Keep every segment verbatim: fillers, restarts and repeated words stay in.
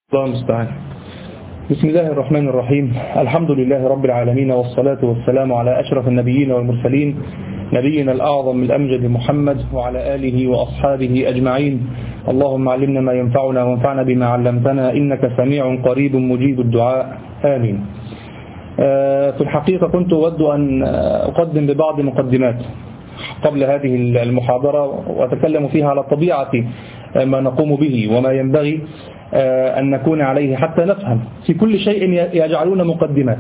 الله المستعان. بسم الله الرحمن الرحيم. الحمد لله رب العالمين، والصلاة والسلام على أشرف النبيين والمرسلين، نبينا الأعظم الأمجد محمد وعلى آله وأصحابه أجمعين. اللهم علمنا ما ينفعنا وانفعنا بما علمتنا، إنك سميع قريب مجيب الدعاء، آمين. في الحقيقة كنت أود أن أقدم ببعض مقدمات قبل هذه المحاضرة، وأتكلم فيها على طبيعة ما نقوم به وما ينبغي أن نكون عليه حتى نفهم. في كل شيء يجعلون مقدمات،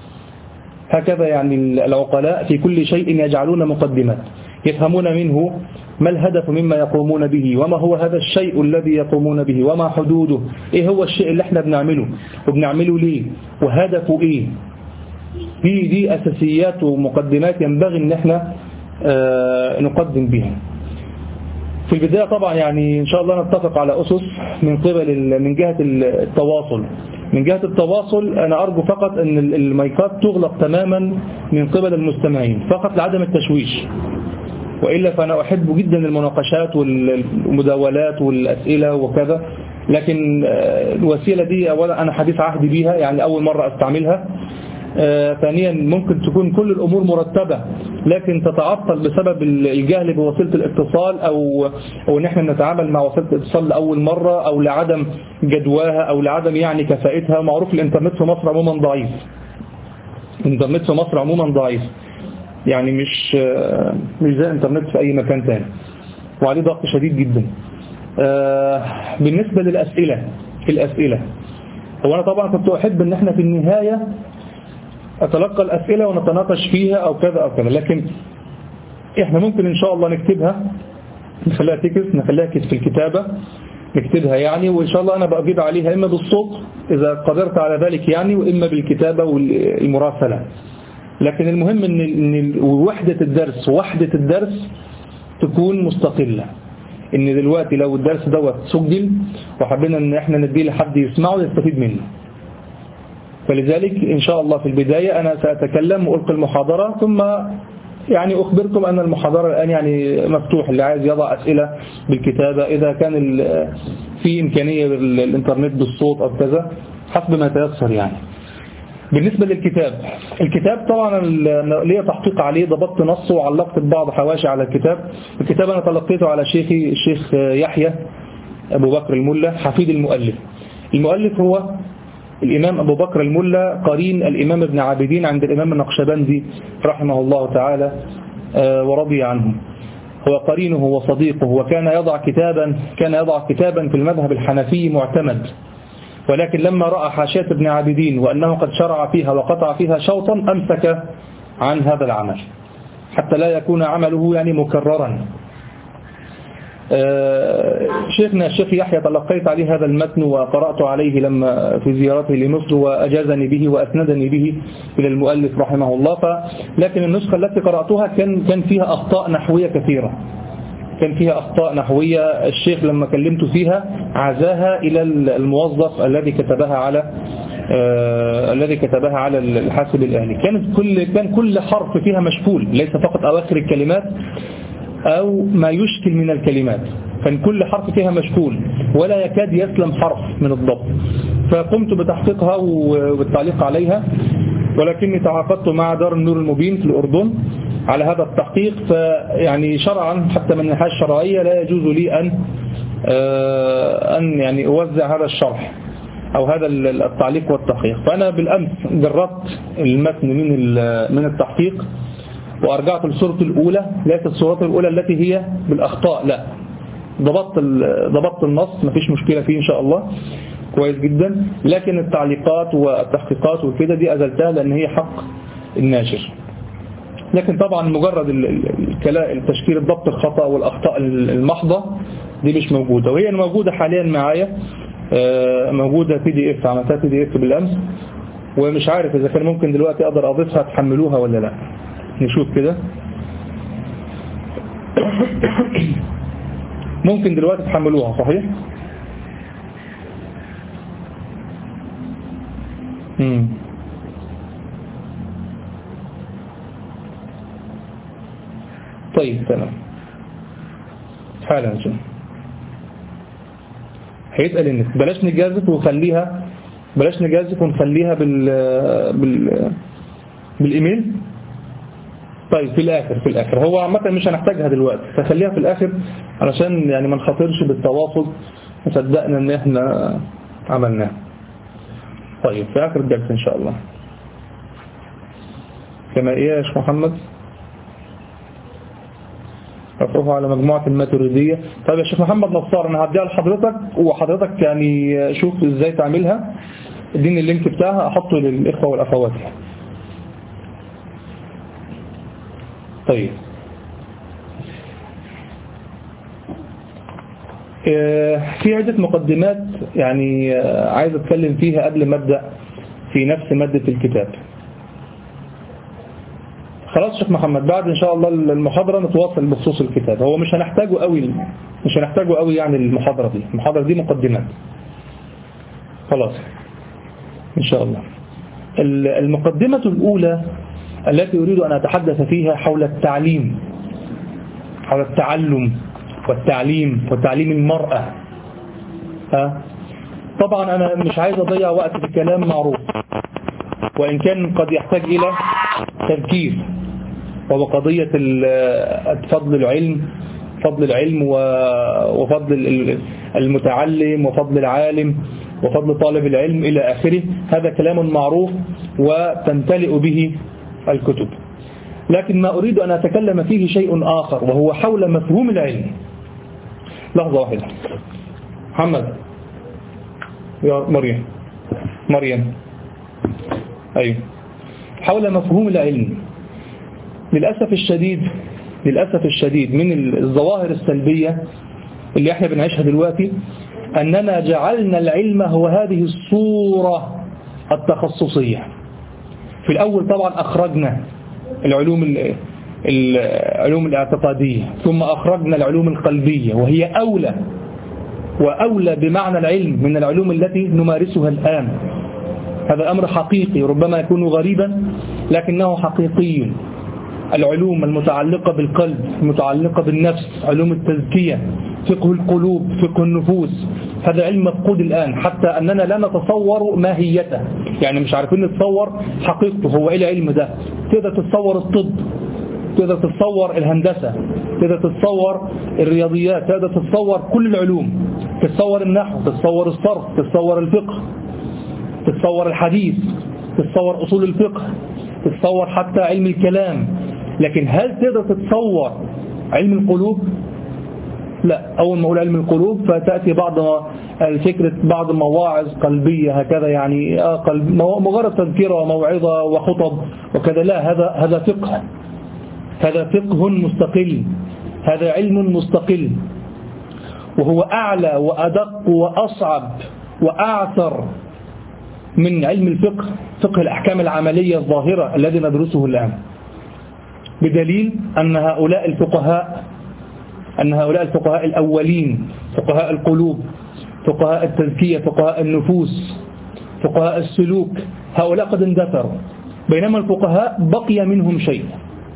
هكذا يعني العقلاء في كل شيء يجعلون مقدمات يفهمون منه ما الهدف مما يقومون به، وما هو هذا الشيء الذي يقومون به، وما حدوده، ايه هو الشيء اللي احنا بنعمله وبنعمله ليه وهدفه ايه. دي دي أساسيات ومقدمات ينبغي ان احنا آه نقدم بها. في البداية طبعا يعني إن شاء الله نتفق على أسس من قبل من جهة التواصل. من جهة التواصل أنا أرجو فقط أن المايكات تغلق تماما من قبل المستمعين فقط لعدم التشويش، وإلا فأنا أحب جدا المناقشات والمداولات والأسئلة وكذا، لكن الوسيلة دي أولا أنا حديث عهد بيها، يعني أول مرة أستعملها. آه ثانيا ممكن تكون كل الأمور مرتبة لكن تتعطل بسبب الجهل بوسيلة الاتصال، أو أو إن احنا نتعامل مع وسيلة الاتصال لأول مرة، أو لعدم جدواها، أو لعدم يعني كفائتها. معروف الإنترنت في مصر عموما ضعيف، الإنترنت في مصر عموما ضعيف، يعني مش آه مش زي الإنترنت في أي مكان تاني، وعليه ضغط شديد جدا. آه بالنسبة للأسئلة الأسئلة هو أنا طبعا كنت أحب إن احنا في النهاية أتلقى الأسئلة ونتناقش فيها أو كذا أو كذا، لكن إحنا ممكن إن شاء الله نكتبها، نخليها تكس، نخليها كس في الكتابة، نكتبها يعني، وإن شاء الله أنا بأجيب عليها إما بالصوت إذا قدرت على ذلك يعني، وإما بالكتابة والمراسلة. لكن المهم إن إن وحدة الدرس وحدة الدرس تكون مستقلة. إن دلوقتي لو الدرس دوت سجل وحبينا إن إحنا نديه لحد يسمعه يستفيد منه، فلذلك إن شاء الله في البداية أنا سأتكلم وألقي المحاضرة، ثم يعني أخبركم أن المحاضرة الآن يعني مفتوح، اللي عايز يضع أسئلة بالكتابة، إذا كان في إمكانية بالإنترنت بالصوت أو كذا حسب ما يتيسر يعني. بالنسبة للكتاب، الكتاب طبعا ليه تحقيق عليه، ضبطت نصه وعلقت بعض حواشي على الكتاب. الكتاب أنا تلقيته على شيخي الشيخ يحيى أبو بكر الملا حفيد المؤلف. المؤلف هو الإمام أبو بكر الملا قرين الإمام ابن عابدين عند الإمام النقشبندي رحمه الله تعالى ورضي عنه. هو قرينه وصديقه، وكان يضع كتابا كان يضع كتابا في المذهب الحنفي معتمد، ولكن لما رأى حاشية ابن عابدين وأنه قد شرع فيها وقطع فيها شوطا أمسك عن هذا العمل حتى لا يكون عمله يعني مكررا. شيخنا الشيخ يحيى تلقيت عليه هذا المتن وقرأت عليه لما في زيارته لمصر، وأجازني به وأسندني به إلى المؤلف رحمه الله. ف... لكن النسخة التي قرأتها كان كان فيها أخطاء نحوية كثيرة، كان فيها أخطاء نحوية الشيخ لما كلمت فيها عزاها إلى الموظف الذي كتبها على آه الذي كتبها على الحاسب الآلي. كانت كل كان كل حرف فيها مشكول، ليس فقط أواخر الكلمات أو ما يشكل من الكلمات، كان كل حرف فيها مشكول ولا يكاد يسلم حرف من الضبط. فقمت بتحقيقها والتعليق عليها، ولكني تعاقدت مع دار النور المبين في الأردن على هذا التحقيق، فيعني شرعا حتى من الناحية الشرعية لا يجوز لي أن أن يعني أوزع هذا الشرح أو هذا التعليق والتحقيق. فأنا بالأمس جربت المتن من من التحقيق وأرجعت للصورة الأولى، ليست الصورة الأولى التي هي بالأخطاء، لا، ضبطت ضبطت النص، ما فيش مشكلة فيه إن شاء الله، كويس جدا. لكن التعليقات والتحقيقات وكده دي أزلتها لأن هي حق الناشر. لكن طبعا مجرد التشكيل الضبط الخطأ والأخطاء المحضة دي مش موجودة، وهي موجودة حاليا معايا، موجودة بي دي اف، عملتها بي دي اف بالأمس، ومش عارف إذا كان ممكن دلوقتي أقدر أضيفها تحملوها ولا لا. نشوف كده. ممكن دلوقتي تحملوها صحيح؟ مم. طيب تمام، حالا نشوف. هيسأل النت. بلاش نجازف وخليها بلاش نجازف ونخليها بال بال بالايميل. طيب في الاخر في الاخر هو عامه مش هنحتاجها دلوقتي، فخليها في الاخر علشان يعني ما نخاطرش بالتواصل وصدقنا ان احنا عملناه. طيب في اخر الجلسه ان شاء الله. كما ايه يا شيخ محمد؟ رفعوها على مجموعة الماتريدية. طيب يا شيخ محمد نصار انا هديها لحضرتك، وحضرتك يعني شوف ازاي تعملها، اديني اللينك بتاعها احطه للاخوة والاخوات. طيب في عدة مقدمات يعني عايز اتكلم فيها قبل ما ابدأ في نفس مادة الكتاب. خلاص شيخ محمد بعد ان شاء الله المحاضرة نتواصل بخصوص الكتاب. هو مش هنحتاجه قوي مش هنحتاجه قوي يعني المحاضرة دي المحاضرة دي مقدمات خلاص ان شاء الله. المقدمة الاولى التي اريد ان اتحدث فيها حول التعليم، حول التعلم والتعليم وتعليم المرأة. ها طبعا انا مش عايز اضيع وقت في كلام معروف، وان كان قد يحتاج الى تذكير، وبقضية فضل العلم فضل العلم وفضل المتعلم وفضل العالم وفضل طالب العلم إلى آخره. هذا كلام معروف وتمتلئ به الكتب، لكن ما أريد أن أتكلم فيه شيء آخر، وهو حول مفهوم العلم. لحظة واحدة محمد يا مريم مريم أيوه. حول مفهوم العلم. للأسف الشديد للأسف الشديد من الظواهر السلبية اللي احنا بنعيشها دلوقتي أننا جعلنا العلم هو هذه الصورة التخصصية. في الأول طبعا أخرجنا العلوم العلوم الاعتقادية، ثم أخرجنا العلوم القلبية، وهي أولى وأولى بمعنى العلم من العلوم التي نمارسها الآن. هذا أمر حقيقي ربما يكون غريبا لكنه حقيقي. العلوم المتعلقة بالقلب، المتعلقة بالنفس، علوم التزكية، فقه القلوب، فقه النفوس، هذا علم مفقود الآن، حتى أننا لا نتصور ماهيته، يعني مش عارفين نتصور حقيقته. هو إيه العلم ده؟ تقدر تتصور الطب، تقدر تتصور الهندسة، تقدر تتصور الرياضيات، تقدر تتصور كل العلوم، تتصور النحو، تتصور الصرف، تتصور الفقه، تتصور الحديث، تتصور أصول الفقه، تتصور حتى علم الكلام. لكن هل تقدر تتصور علم القلوب؟ لا. أول ما أقول علم القلوب فتأتي بعض الفكرة بعض المواعظ قلبية هكذا، يعني مجرد تذكير وموعظة وخطب وكذا. لا، هذا هذا فقه، هذا فقه مستقل، هذا علم مستقل، وهو أعلى وأدق وأصعب وأعثر من علم الفقه، فقه الأحكام العملية الظاهرة الذي ندرسه الآن، بدليل أن هؤلاء الفقهاء أن هؤلاء الفقهاء الأولين، فقهاء القلوب، فقهاء التزكية، فقهاء النفوس، فقهاء السلوك، هؤلاء قد اندثروا، بينما الفقهاء بقي منهم شيء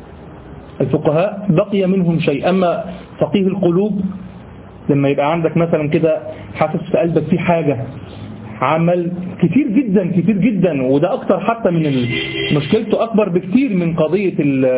الفقهاء بقي منهم شيء. أما فقيه القلوب لما يبقى عندك مثلا كده حاسس في قلبك في حاجة، عمل كتير جدا كتير جدا، وده أكتر حتى من مشكلته، أكبر بكتير من قضية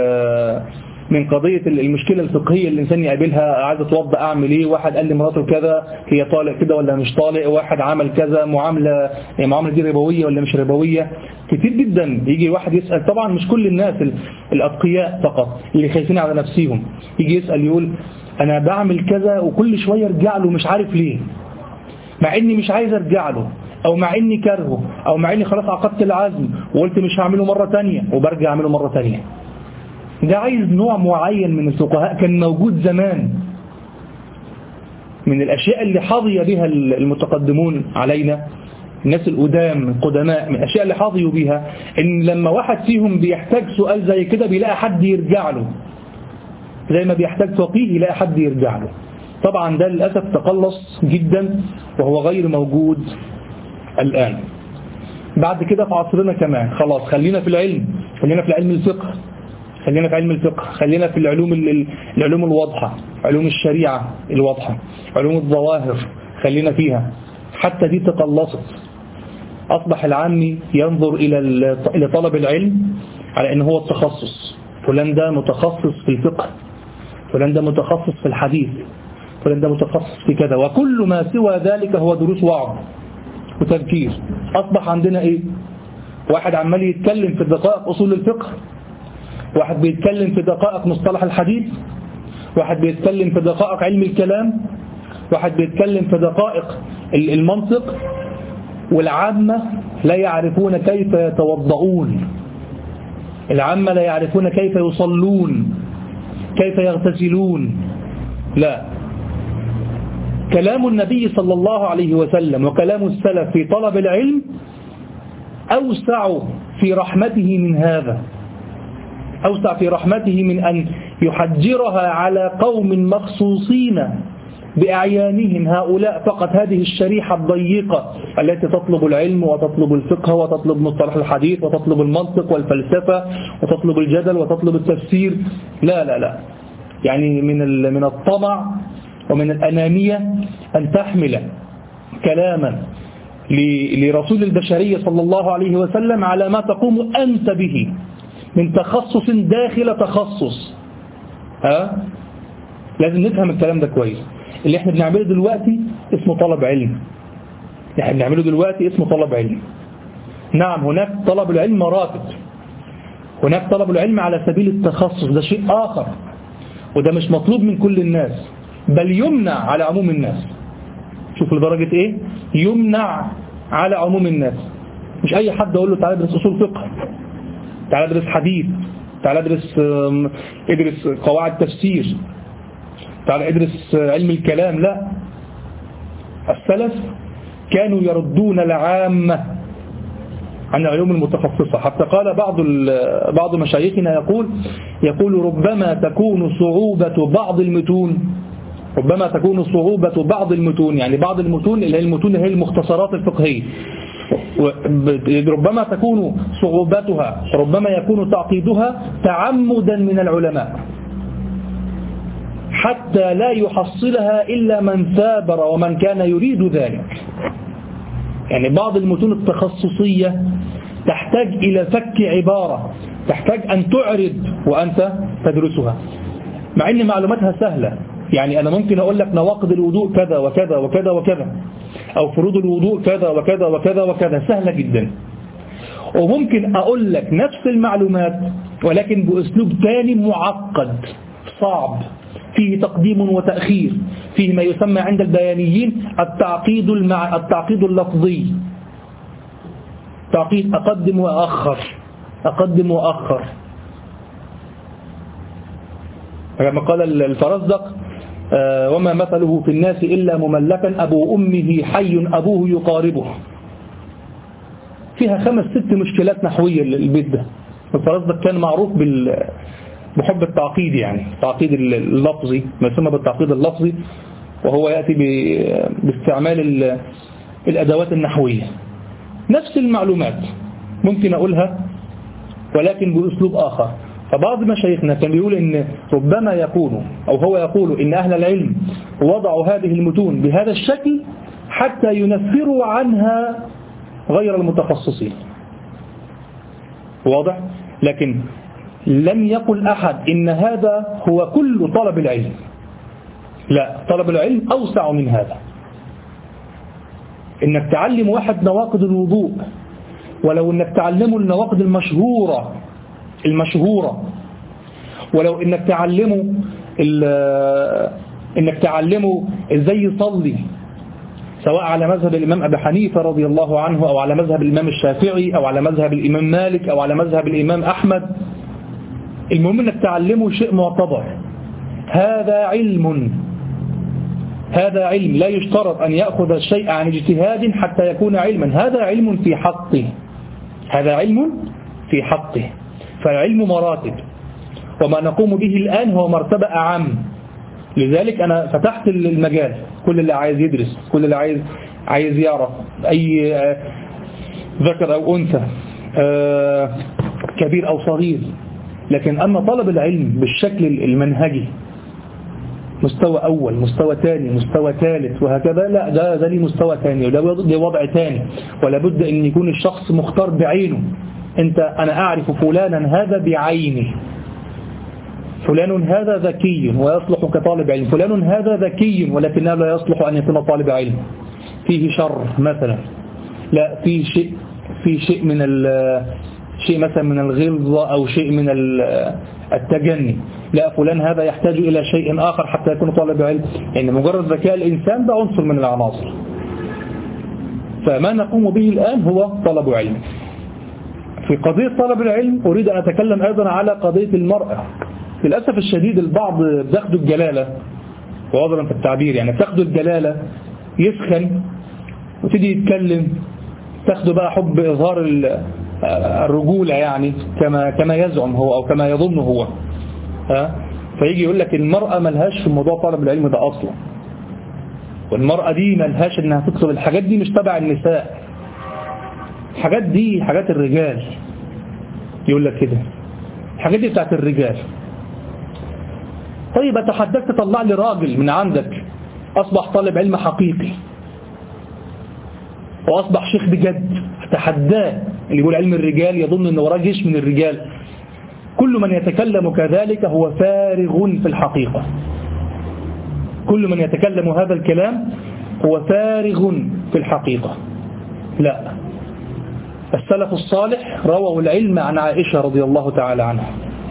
من قضية المشكلة الفقهية اللي الإنسان يقابلها. عايز اتوضى أعمل إيه؟ واحد قال لي مراته كذا، هي طالق كده ولا مش طالق؟ واحد عمل كذا، معاملة معاملة دي ربوية ولا مش ربوية؟ كتير جدا يجي واحد يسأل. طبعا مش كل الناس الأتقياء فقط اللي خايفين على نفسهم، يجي يسأل يقول أنا بعمل كذا وكل شوية ارجع له مش عارف ليه، مع إني مش عايز ارجع له، أو مع إني كرهه، أو مع إني خلاص عقدت العزم وقلت مش هعمله مرة تانية وبرجع أعمله مرة تانية. ده عايز نوع معين من الفقهاء كان موجود زمان. من الأشياء اللي حظي بها المتقدمون علينا، الناس القدام القدماء، من الأشياء اللي حظيوا بها إن لما واحد فيهم بيحتاج سؤال زي كده بيلاقي حد يرجع له، زي ما بيحتاج فقيه يلاقي حد يرجع له. طبعا ده للأسف تقلص جدا وهو غير موجود الآن. بعد كده في عصرنا كمان خلاص خلينا في العلم، خلينا في علم الفقه، خلينا في علم الفقه، خلينا في العلوم العلوم الواضحة، علوم الشريعة الواضحة، علوم الظواهر خلينا فيها، حتى دي تقلصت. أصبح العامي ينظر إلى إلى طلب العلم على أنه هو التخصص، فلان ده متخصص في الفقه، فلان ده متخصص في الحديث، فلان ده متخصص في كذا، وكل ما سوى ذلك هو دروس وعظ وتذكير. أصبح عندنا إيه؟ واحد عمال يتكلم في دقائق أصول الفقه، واحد بيتكلم في دقائق مصطلح الحديث، واحد بيتكلم في دقائق علم الكلام، واحد بيتكلم في دقائق المنطق، والعامة لا يعرفون كيف يتوضؤون، العامة لا يعرفون كيف يصلون، كيف يغتسلون. لا، كلام النبي صلى الله عليه وسلم وكلام السلف في طلب العلم أوسع في رحمته من هذا، أوسع في رحمته من أن يحجرها على قوم مخصوصين بأعيانهم، هؤلاء فقط، هذه الشريحة الضيقة التي تطلب العلم وتطلب الفقه وتطلب مصطلح الحديث وتطلب المنطق والفلسفة وتطلب الجدل وتطلب التفسير. لا لا لا، يعني من من الطمع ومن الأنانية أن تحمل كلاما لرسول البشرية صلى الله عليه وسلم على ما تقوم أنت به من تخصص داخل تخصص. ها؟ لازم نفهم الكلام ده كويس. اللي احنا بنعمله دلوقتي اسمه طلب علم، اللي احنا بنعمله دلوقتي اسمه طلب علم. نعم، هناك طلب العلم مراتب، هناك طلب العلم على سبيل التخصص، ده شيء آخر، وده مش مطلوب من كل الناس، بل يمنع على عموم الناس. شوف لدرجة ايه؟ يمنع على عموم الناس. مش اي حد اقول له تعالى ادرس اصول فقه، تعالى ادرس حديث، تعالى ادرس ادرس قواعد تفسير، تعالى ادرس علم الكلام. لا، السلف كانوا يردون العامة عن العلوم المتخصصة. حتى قال بعض بعض مشايخنا يقول يقول ربما تكون صعوبة بعض المتون ربما تكون صعوبة بعض المتون يعني بعض المتون اللي هي المتون اللي هي المختصرات الفقهية، ربما تكون صعوبتها، ربما يكون تعقيدها تعمدا من العلماء حتى لا يحصلها إلا من ثابر ومن كان يريد ذلك. يعني بعض المتون التخصصية تحتاج إلى فك عبارة، تحتاج أن تعرض وأنت تدرسها، مع أن معلوماتها سهلة. يعني أنا ممكن أقول لك نواقض الوضوء كذا وكذا وكذا وكذا، أو فروض الوضوء كذا وكذا وكذا وكذا، سهلة جدا. وممكن أقول لك نفس المعلومات ولكن بأسلوب تاني معقد صعب، فيه تقديم وتأخير، فيه ما يسمى عند البيانيين التعقيد المع... التعقيد اللفظي، تعقيد أقدم وأخر، أقدم وأخر. كما قال الفرزدق وما مثله في الناس إلا مملكا أبو أمه حي أبوه يقاربه. فيها خمس ست مشكلات نحوية البيت ده. الفرزدق كان معروف بال بحب التعقيد، يعني التعقيد اللفظي، ما يسمى بالتعقيد اللفظي، وهو يأتي باستعمال الأدوات النحوية. نفس المعلومات ممكن أقولها ولكن بأسلوب آخر. فبعض مشايخنا كان بيقول إن ربما يكون أو هو يقول إن أهل العلم وضعوا هذه المتون بهذا الشكل حتى ينفروا عنها غير المتخصصين. واضح؟ لكن لم يقل أحد إن هذا هو كل طلب العلم. لا، طلب العلم أوسع من هذا. إنك تعلم واحد نواقض الوضوء، ولو إنك تعلمه النواقض المشهورة المشهورة ولو إنك تعلمه إنك تعلمه إزاي يصلي، سواء على مذهب الإمام أبي حنيفة رضي الله عنه، أو على مذهب الإمام الشافعي، أو على مذهب الإمام مالك، أو على مذهب الإمام أحمد. المهم إنك تعلمه شيء معتبر. هذا علم، هذا علم، لا يشترط أن يأخذ الشيء عن اجتهاد حتى يكون علما. هذا علم في حقه، هذا علم في حقه. فالعلم مراتب، وما نقوم به الآن هو مرتبة أعم. لذلك أنا فتحت المجال، كل اللي عايز يدرس، كل اللي عايز عايز يعرف، أي ذكر أو أنثى، كبير أو صغير. لكن أما طلب العلم بالشكل المنهجي مستوى أول، مستوى ثاني، مستوى ثالث، وهكذا. لا، ده ده ليه مستوى ثاني، وده ليه وضع ثاني، ولا بد أن يكون الشخص مختار بعينه. أنت أنا أعرف فلانا هذا بعينه، فلان هذا ذكي ويصلح كطالب علم، فلان هذا ذكي ولكنه لا يصلح أن يكون طالب علم، فيه شر مثلا، لا فيه شيء في شيء من شيء مثلا من الغلظة أو شيء من التجني، لا فلان هذا يحتاج إلى شيء آخر حتى يكون طالب علم. يعني مجرد ذكاء الإنسان ده عنصر من العناصر. فما نقوم به الآن هو طلب علم. في قضية طلب العلم أريد أن أتكلم أيضا على قضية المرأة. للأسف الشديد البعض بياخدوا الجلالة، وعذرا في التعبير، يعني بتاخدوا الجلالة يسخن وتيجي يتكلم، تاخدوا بقى حب إظهار الرجولة يعني كما كما يزعم هو أو كما يظن هو، ها؟ فيجي يقول لك المرأة ملهاش في موضوع طلب العلم ده أصلا، والمرأة دي ملهاش إنها تكتب الحاجات دي، مش تبع النساء، الحاجات دي حاجات الرجال. يقول لك كده الحاجات دي بتاعت الرجال. طيب أتحدثت تطلع لي راجل من عندك أصبح طالب علم حقيقي وأصبح شيخ بجد، أتحداه. اللي يقول علم الرجال يظن أنه وراه جيش من الرجال. كل من يتكلم كذلك هو فارغ في الحقيقة. كل من يتكلم هذا الكلام هو فارغ في الحقيقة. لا، السلف الصالح رووا العلم عن عائشة رضي الله تعالى عنها.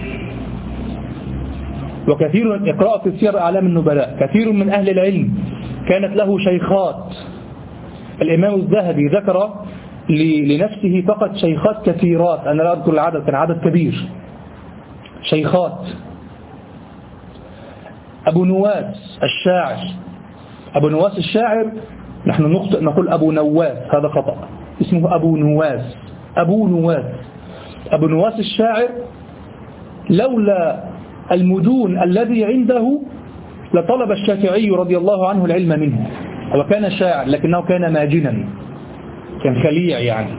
وكثير اقرأ في سير أعلام النبلاء، كثير من أهل العلم كانت له شيخات. الإمام الذهبي ذكر لنفسه فقط شيخات كثيرات، أنا لا أذكر العدد، كان عدد كبير شيخات. أبو نواس الشاعر، أبو نواس الشاعر نحن نخطئ نقول أبو نواس، هذا خطأ، اسمه أبو نواس. أبو نواس أبو نواس الشاعر لولا المدون الذي عنده لطلب الشافعي رضي الله عنه العلم منه. هو كان شاعر لكنه كان ماجنا، كان خليع يعني،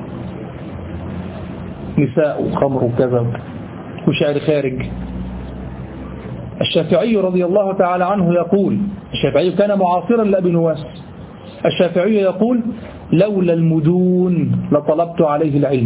نساء وخمر وكذا وشعر خارج. الشافعي رضي الله تعالى عنه يقول، الشافعي كان معاصرا لأبي نواس، الشافعي يقول لولا المدون لطلبت عليه العلم،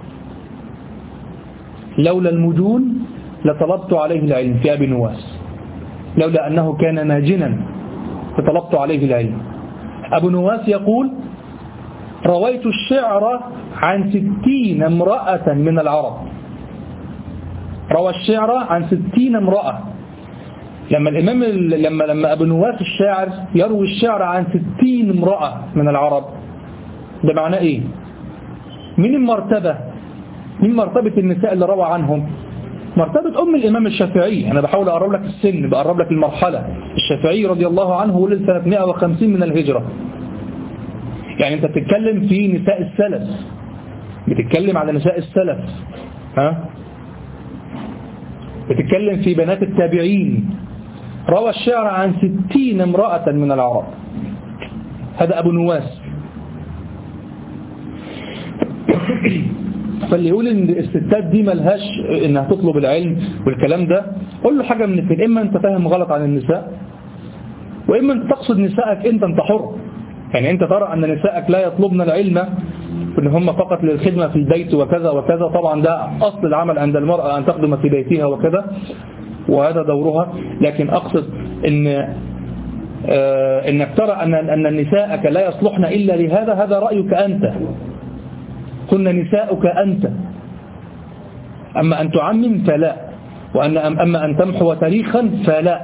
لولا المدون لطلبت عليه العلم في أبي نواس، لولا أنه كان ماجنا فطلبت عليه العلم. أبو نواس يقول رويت الشعر عن ستين امرأة من العرب، روى الشعر عن ستين امرأة. لما الإمام لما لما أبو نواس الشاعر يروي الشعر عن ستين امرأة من العرب، ده معناه إيه؟ من المرتبة، من مرتبة النساء اللي روى عنهم، مرتبة أم الإمام الشافعي. أنا بحاول أقرب لك السن، بقرب لك المرحلة. الشافعي رضي الله عنه ولد سنة مئة وخمسين من الهجرة، يعني أنت بتتكلم في نساء السلف، بتتكلم على نساء السلف، ها؟ بتتكلم في بنات التابعين. روى الشعر عن ستين امرأة من العرب، هذا أبو نواس. فاللي يقول ان الستات دي ملهاش انها تطلب العلم والكلام ده، قول له حاجة من الاثنين، اما انت فاهم غلط عن النساء، واما انت تقصد نسائك انت انت حر. يعني انت ترى ان نسائك لا يطلبن العلم، ان هم فقط للخدمة في البيت وكذا وكذا. طبعا ده اصل العمل عند المرأة ان تخدم في بيتها وكذا، وهذا دورها. لكن اقصد ان آه انك ترى ان ان نسائك لا يصلحن الا لهذا، هذا رأيك انت، كن نساؤك أنت. أما أن تعمم فلا، وأن أما أن تمحو تاريخا فلا.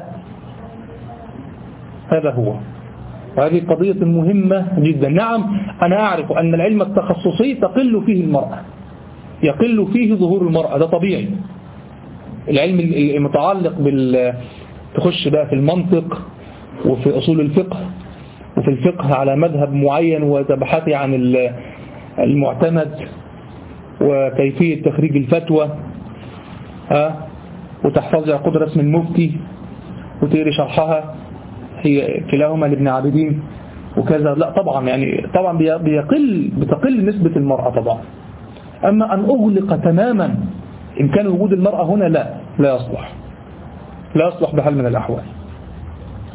هذا هو، وهذه قضية مهمة جدا. نعم أنا أعرف أن العلم التخصصي تقل فيه المرأة، يقل فيه ظهور المرأة، ده طبيعي. العلم المتعلق بال تخش بقى في المنطق وفي أصول الفقه وفي الفقه على مذهب معين، وتبحثي عن المعتمد وكيفية تخريج الفتوى، ها، وتحفظي عقود رسم المفتي وتقري شرحها، هي كلاهما لابن عابدين وكذا. لا طبعا، يعني طبعا بيقل بتقل نسبة المرأة طبعا. أما أن أغلق تماما إمكان وجود المرأة هنا، لا لا يصلح، لا يصلح بحال من الأحوال.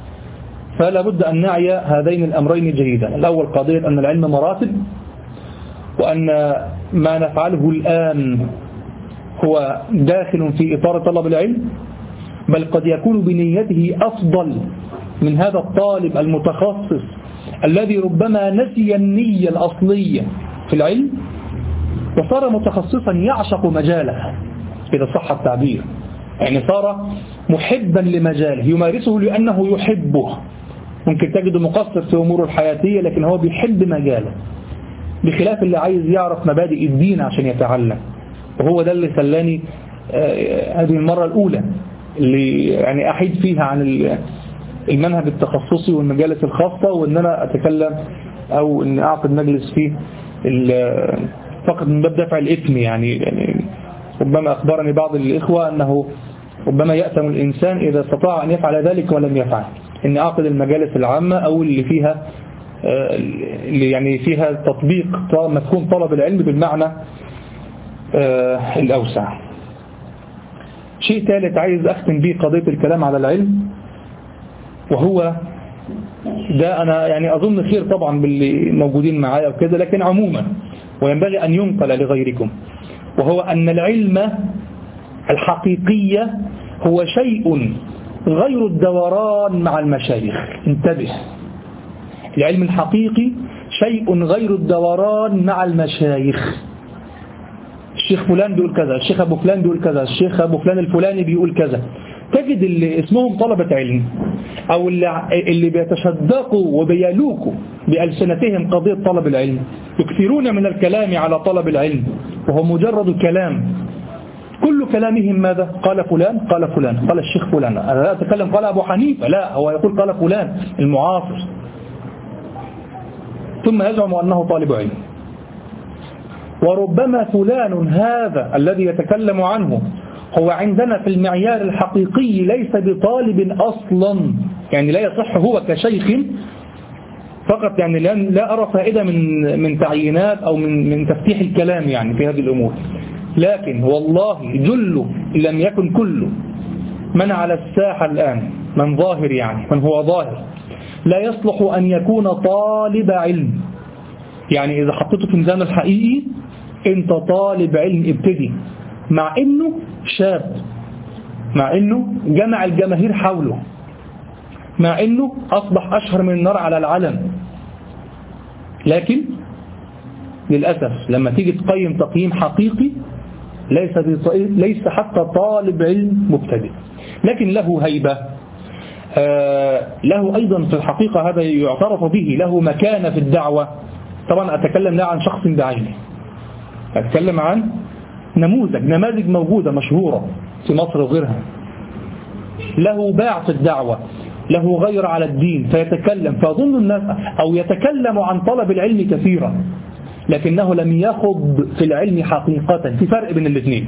فلا بد أن نعي هذين الأمرين جيدا. الأول قضية أن العلم مراتب، وأن ما نفعله الآن هو داخل في إطار طلب العلم، بل قد يكون بنيته أفضل من هذا الطالب المتخصص الذي ربما نسي النية الأصلية في العلم وصار متخصصا يعشق مجاله إذا صح التعبير، يعني صار محبا لمجاله يمارسه لأنه يحبه. ممكن تجد مقصر في أموره الحياتية لكن هو بيحب مجاله، بخلاف اللي عايز يعرف مبادئ الدين عشان يتعلم. وهو ده اللي خلاني آه هذه المرة الأولى اللي يعني أحيد فيها عن المنهج التخصصي والمجالس الخاصة، وأن أنا أتكلم أو أن أعقد مجلس فيه فقط من باب دفع الإثم. يعني, يعني ربما أخبرني بعض الإخوة أنه ربما يأثم الإنسان إذا استطاع أن يفعل ذلك ولم يفعل، أن أعقد المجالس العامة أو اللي فيها اللي يعني فيها تطبيق مفهوم طلب العلم بالمعنى الأوسع. شيء ثالث عايز أختم به قضية الكلام على العلم، وهو ده أنا يعني أظن خير طبعا باللي موجودين معايا وكذا، لكن عموما وينبغي أن ينقل لغيركم، وهو أن العلم الحقيقية هو شيء غير الدوران مع المشايخ. انتبه، العلم الحقيقي شيء غير الدوران مع المشايخ. الشيخ فلان بيقول كذا، الشيخ أبو فلان بيقول كذا، الشيخ أبو فلان الفلاني بيقول كذا. تجد اللي اسمهم طلبة علم أو اللي, اللي بيتشدقوا وبيلوكوا بألسنتهم قضية طلب العلم يكثرون من الكلام على طلب العلم، وهو مجرد كلام. كل كلامهم ماذا؟ قال فلان قال فلان قال الشيخ فلان. أنا لا أتكلم قال أبو حنيفة، لا، هو يقول قال فلان المعاصر، ثم يزعم أنه طالب علم. وربما فلان هذا الذي يتكلم عنه هو عندنا في المعيار الحقيقي ليس بطالب أصلا، يعني لا يصح هو كشيخ فقط. يعني لا أرى فائدة من من تعيينات أو من من تفتيح الكلام يعني في هذه الأمور، لكن والله جل لم يكن كل من على الساحة الآن من ظاهر، يعني من هو ظاهر لا يصلح أن يكون طالب علم. يعني إذا حطيته في ميزان الحقيقي أنت طالب علم ابتدي، مع أنه شاب، مع أنه جمع الجماهير حوله، مع أنه أصبح أشهر من النار على العلم، لكن للأسف لما تيجي تقيم تقييم حقيقي ليس ليس حتى طالب علم مبتدئ، لكن له هيبة، آه له أيضا في الحقيقة هذا يعترف به، له مكانة في الدعوة. طبعا أتكلم لا عن شخص بعينه، أتكلم عن نموذج نماذج موجودة مشهورة في مصر وغيرها، له باع في الدعوة، له غير على الدين، فيتكلم فيظن الناس أو يتكلم عن طلب العلم كثيرا لكنه لم يخض في العلم حقيقة. في فرق بين الاثنين،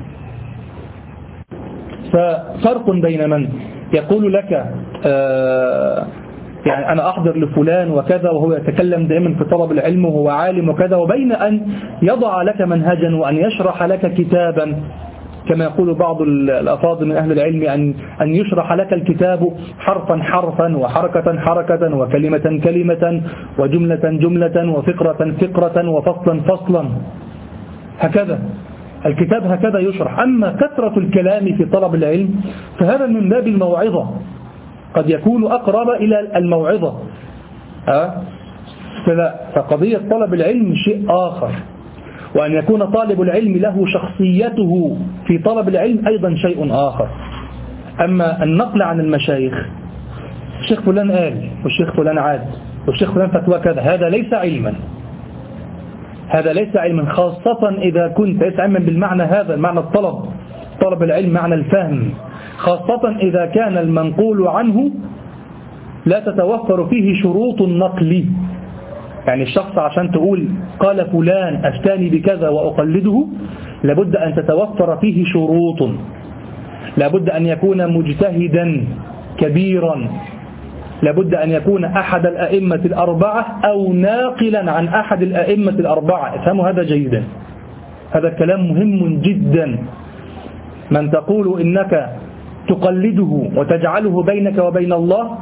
ففرق بين من يقول لك آه يعني أنا أحضر لفلان وكذا وهو يتكلم دائما في طلب العلم وهو عالم وكذا، وبين أن يضع لك منهجا وأن يشرح لك كتابا كما يقول بعض الأفاضل من أهل العلم أن أن يشرح لك الكتاب حرفا حرفا وحركة حركة وكلمة كلمة وجملة جملة وفقرة فقرة وفصلا فصلا، هكذا الكتاب هكذا يشرح. أما كثرة الكلام في طلب العلم فهذا من باب الموعظة، قد يكون أقرب إلى الموعظة. أه؟ فقضية طلب العلم شيء آخر، وأن يكون طالب العلم له شخصيته في طلب العلم أيضا شيء آخر. أما النقل عن المشايخ، الشيخ فلان قال والشيخ فلان عاد والشيخ فلان فتوى كذا، هذا ليس علما، هذا ليس علما، خاصة إذا كنت ليس علما بالمعنى هذا، المعنى الطلب، طلب العلم معنى الفهم، خاصة إذا كان المنقول عنه لا تتوفر فيه شروط النقل. يعني الشخص عشان تقول قال فلان أفتاني بكذا وأقلده لابد أن تتوفر فيه شروط، لابد أن يكون مجتهدا كبيرا، لابد أن يكون أحد الأئمة الأربعة أو ناقلا عن أحد الأئمة الأربعة. افهموا هذا جيدا، هذا كلام مهم جدا. من تقول إنك تقلده وتجعله بينك وبين الله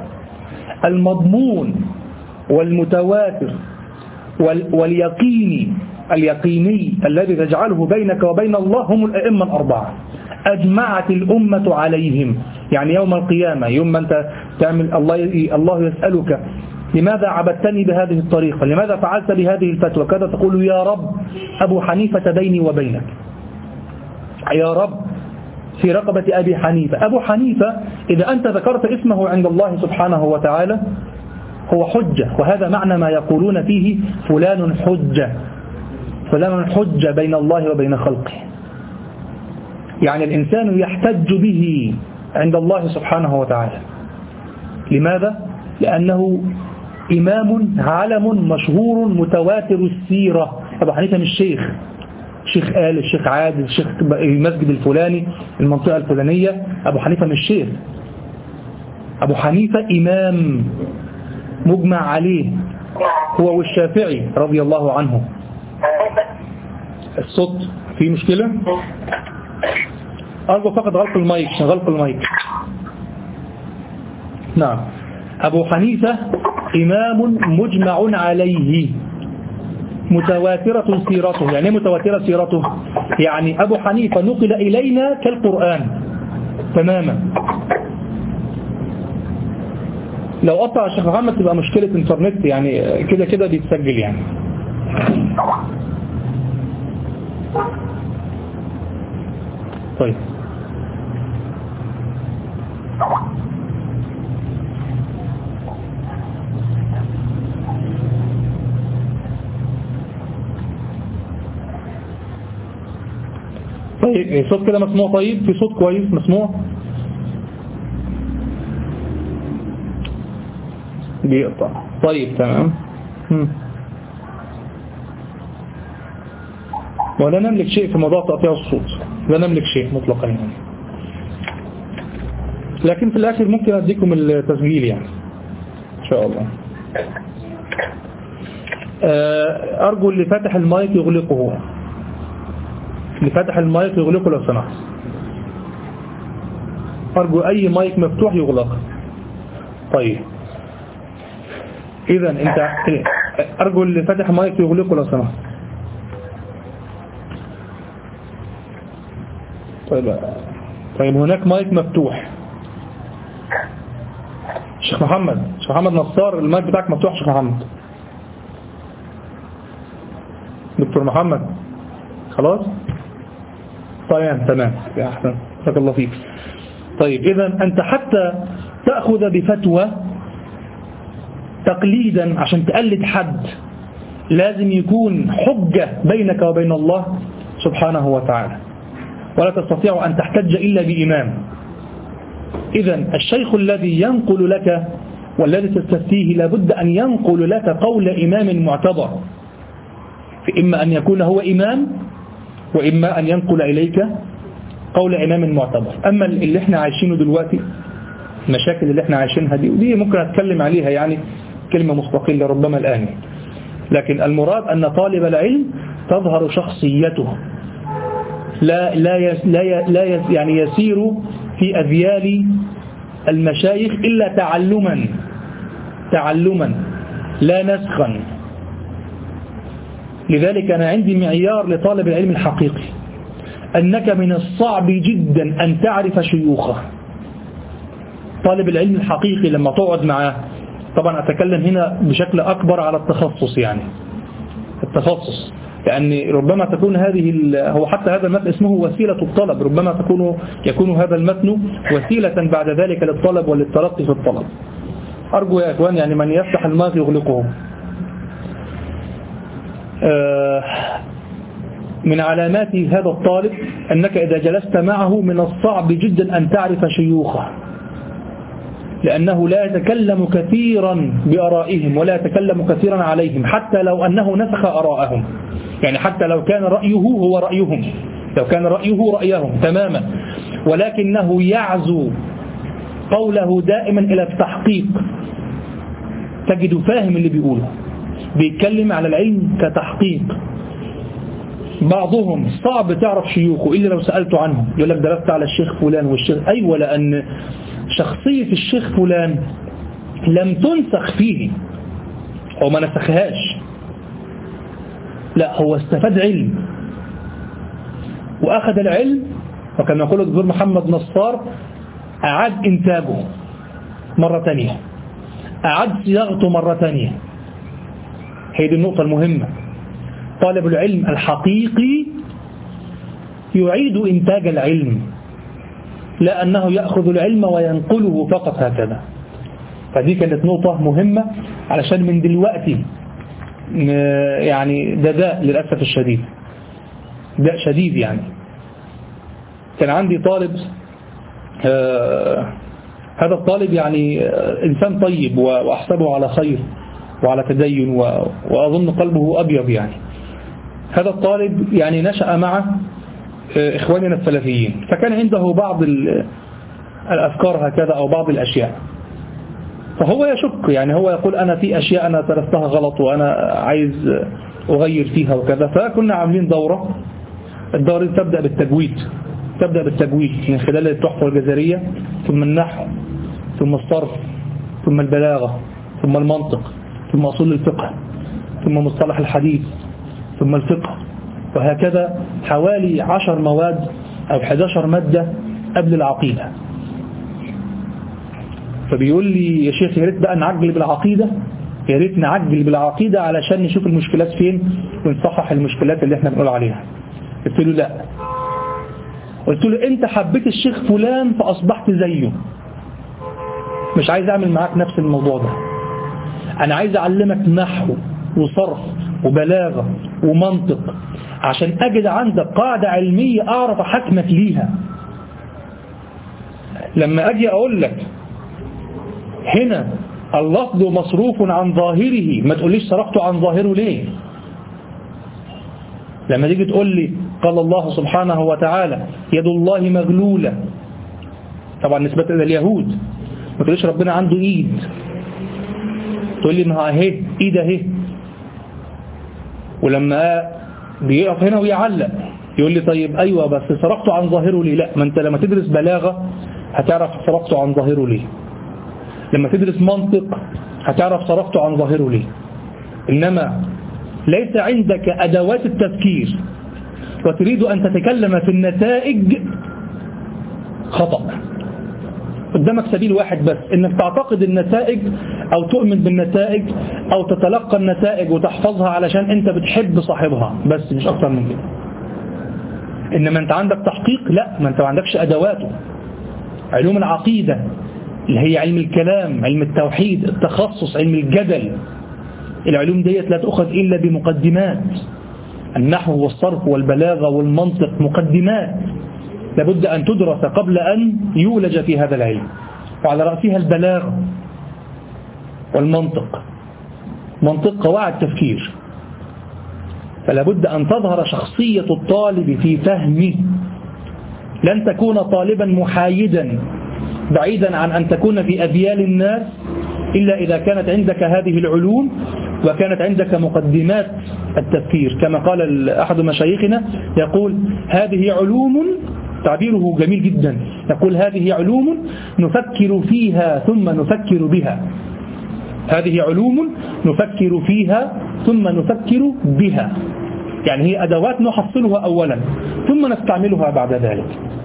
المضمون والمتواتر واليقيني اليقيني الذي تجعله بينك وبين الله هم الأئمة الأربعة، أجمعت الأمة عليهم. يعني يوم القيامة يوم أنت تعمل الله الله يسألك لماذا عبدتني بهذه الطريقة، لماذا فعلت بهذه الفتوى كذا، تقول يا رب أبو حنيفة بيني وبينك، يا رب في رقبة أبي حنيفة. أبو حنيفة إذا أنت ذكرت اسمه عند الله سبحانه وتعالى هو حجة، وهذا معنى ما يقولون فيه فلان حجة، فلان حجة بين الله وبين خلقه. يعني الإنسان يحتج به عند الله سبحانه وتعالى. لماذا؟ لأنه إمام علم مشهور متواتر السيرة. أبو حنيفة مش شيخ، شيخ آل، الشيخ عادل، الشيخ المسجد الفلاني، المنطقة الفلانية. أبو حنيفة مش شيخ، أبو حنيفة إمام مجمع عليه، هو والشافعي رضي الله عنه. الصوت فيه مشكلة؟ أرجو فقط غلق المايك، غلق المايك. نعم، أبو حنيفة إمام مجمع عليه متواترة سيرته. يعني متواترة سيرته يعني أبو حنيفة نقل إلينا كالقرآن تماما. لو قطع الشيخ محمد تبقى مشكلة انترنت، يعني كده كده بيتسجل يعني. طيب طيب الصوت كده مسموع؟ طيب في صوت كويس مسموع؟ بيقطع. طيب تمام. ولا نملك شيء في موضوع تقطيع الصوت، لا نملك شيء مطلقا يعني. لكن في الآخر ممكن أديكم التسجيل يعني إن شاء الله. أرجو اللي فاتح المايك يغلقه، اللي فاتح المايك يغلقه لو سمحت. أرجو أي مايك مفتوح يغلق. طيب إذا أنت أرجو اللي فاتح مايك يغلقه لو سمحت. طيب طيب هناك مايك مفتوح. شيخ محمد، شيخ محمد نصار، المايك بتاعك مفتوح. شيخ محمد، دكتور محمد، خلاص طيب تمام أحسن، جزاك الله فيك. طيب إذا أنت حتى تأخذ بفتوى تقليدا عشان تقلد حد لازم يكون حجة بينك وبين الله سبحانه وتعالى، ولا تستطيع أن تحتج إلا بإمام. إذا الشيخ الذي ينقل لك والذي تستفتيه لابد أن ينقل لك قول إمام معتبر، فإما أن يكون هو إمام وإما أن ينقل إليك قول إمام معتبر. أما اللي احنا عايشينه دلوقتي، المشاكل اللي احنا عايشينها دي ودي ممكن أتكلم عليها يعني كلمة مستقلة ربما الآن، لكن المراد أن طالب العلم تظهر شخصيته، لا لا يس لا يس لا يس يعني يسير في أذيال المشايخ إلا تعلما تعلما لا نسخا. لذلك أنا عندي معيار لطالب العلم الحقيقي، أنك من الصعب جدا أن تعرف شيوخه. طالب العلم الحقيقي لما تقعد معاه، طبعا أتكلم هنا بشكل أكبر على التخصص، يعني التخصص، لأن ربما تكون هذه هو حتى هذا المتن اسمه وسيلة الطلب، ربما تكون يكون هذا المتن وسيلة بعد ذلك للطلب وللترقي في الطلب. أرجو يا أخوان يعني من يفتح الماء يغلقه. من علامات هذا الطالب أنك إذا جلست معه من الصعب جدا أن تعرف شيوخه، لأنه لا يتكلم كثيرا بآرائهم ولا يتكلم كثيرا عليهم، حتى لو أنه نسخ آراءهم، يعني حتى لو كان رأيه هو رأيهم، لو كان رأيه رأيهم تماما، ولكنه يعزو قوله دائما إلى التحقيق. تجد فاهم اللي بيقوله، بيتكلم على العلم كتحقيق. بعضهم صعب تعرف شيوخه إلا لو سألته عنهم، يقول لك درست على الشيخ فلان والشيخ أيوة، لأن شخصية الشيخ فلان لم تنسخ فيه، هو ما نسخهاش، لا هو استفاد علم وأخذ العلم، وكما يقول الدكتور محمد نصار أعاد إنتاجه مرة تانية، أعاد صياغته مرة تانية. هي دي النقطة المهمة. طالب العلم الحقيقي يعيد إنتاج العلم، لا أنه يأخذ العلم وينقله فقط هكذا. فدي كانت نقطة مهمة، علشان من دلوقتي يعني ده داء للأسف الشديد، داء شديد. يعني كان عندي طالب، آه هذا الطالب يعني آه إنسان طيب وأحسبه على خير وعلى تدين، وأظن قلبه أبيض. يعني هذا الطالب يعني نشأ مع آه إخواننا السلفيين، فكان عنده بعض الأفكار هكذا أو بعض الأشياء، فهو يشك. يعني هو يقول أنا في أشياء أنا درستها غلط وأنا عايز أغير فيها وكذا. فكنا عاملين دورة، الدورة تبدأ بالتجويد، تبدأ بالتجويد من خلال التحفة الجزرية، ثم النحو، ثم الصرف، ثم البلاغة، ثم المنطق، ثم أصول الفقه، ثم مصطلح الحديث، ثم الفقه، وهكذا حوالي عشر مواد أو إحدى عشرة مادة قبل العقيدة. فبيقول لي يا شيخ يا ريت بقى نعجل بالعقيدة، يا ريت نعجل بالعقيدة علشان نشوف المشكلات فين ونصحح المشكلات اللي احنا بنقول عليها. قلت له لا، قلت له انت حبيت الشيخ فلان فأصبحت زيه، مش عايز اعمل معاك نفس الموضوع ده. انا عايز اعلمك نحو وصرف وبلاغة ومنطق عشان اجد عندك قاعدة علمية اعرف احكمك ليها. لما اجي اقول لك هنا اللفظ مصروف عن ظاهره، ما تقوليش صرفته عن ظاهره ليه. لما تيجي تقول لي قال الله سبحانه وتعالى يد الله مغلولة، طبعا نسبة إلى اليهود، ما تقوليش ربنا عنده إيد، تقول لي ما اهي إيد اهي. ولما بيقف هنا ويعلق يقول لي طيب أيوة بس صرفته عن ظاهره ليه. لا، ما أنت لما تدرس بلاغة هتعرف صرفته عن ظاهره ليه، لما تدرس منطق هتعرف صرفته عن ظاهره ليه. إنما ليس عندك أدوات التفكير وتريد أن تتكلم في النتائج، خطأ. قدامك سبيل واحد بس، إنك تعتقد النتائج أو تؤمن بالنتائج أو تتلقى النتائج وتحفظها علشان أنت بتحب صاحبها، بس مش أكثر من كده. إنما أنت عندك تحقيق، لا، ما أنت ما عندكش أدواته. علوم العقيدة اللي هي علم الكلام، علم التوحيد، التخصص، علم الجدل، العلوم ديت لا تأخذ إلا بمقدمات. النحو والصرف والبلاغة والمنطق مقدمات لابد أن تدرس قبل أن يولج في هذا العلم، وعلى رأسها البلاغة والمنطق، منطق قواعد تفكير. فلابد أن تظهر شخصية الطالب في فهمه، لن تكون طالبا محايدا بعيدا عن أن تكون في أذيال الناس إلا إذا كانت عندك هذه العلوم وكانت عندك مقدمات التفكير. كما قال أحد مشايخنا يقول هذه علوم، تعبيره جميل جدا، يقول هذه علوم نفكر فيها ثم نفكر بها، هذه علوم نفكر فيها ثم نفكر بها، يعني هي أدوات نحصلها أولا ثم نستعملها بعد ذلك.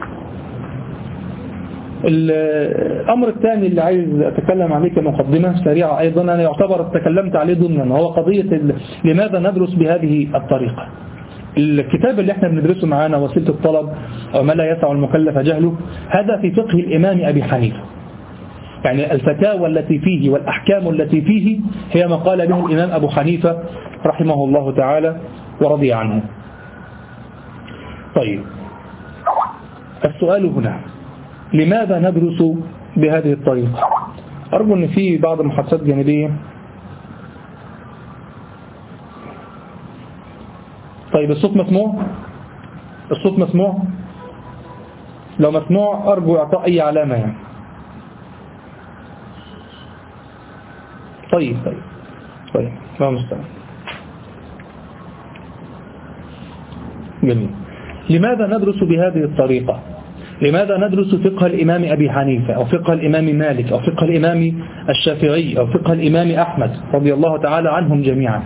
الأمر الثاني اللي عايز أتكلم عليه كمقدمة سريعة أيضا، أنا يعتبر تكلمت عليه ضمنا، هو قضية لماذا ندرس بهذه الطريقة. الكتاب اللي احنا بندرسه معانا وسيلة الطلب أو ما لا يسع المكلف جهله، هذا في فقه الإمام أبي حنيفة، يعني الفتاوى التي فيه والأحكام التي فيه هي ما قال به الإمام أبو حنيفة رحمه الله تعالى ورضي عنه. طيب، السؤال هنا لماذا ندرس بهذه الطريقة؟ أرجو أن في بعض المحادثات جانبية. طيب، الصوت مسموع؟ الصوت مسموع؟ لو مسموع أرجو إعطاء أي علامة يعني. طيب طيب طيب لا مستعد. جميل. لماذا ندرس بهذه الطريقة؟ لماذا ندرس فقه الإمام أبي حنيفة أو فقه الإمام مالك أو فقه الإمام الشافعي أو فقه الإمام أحمد رضي الله تعالى عنهم جميعا؟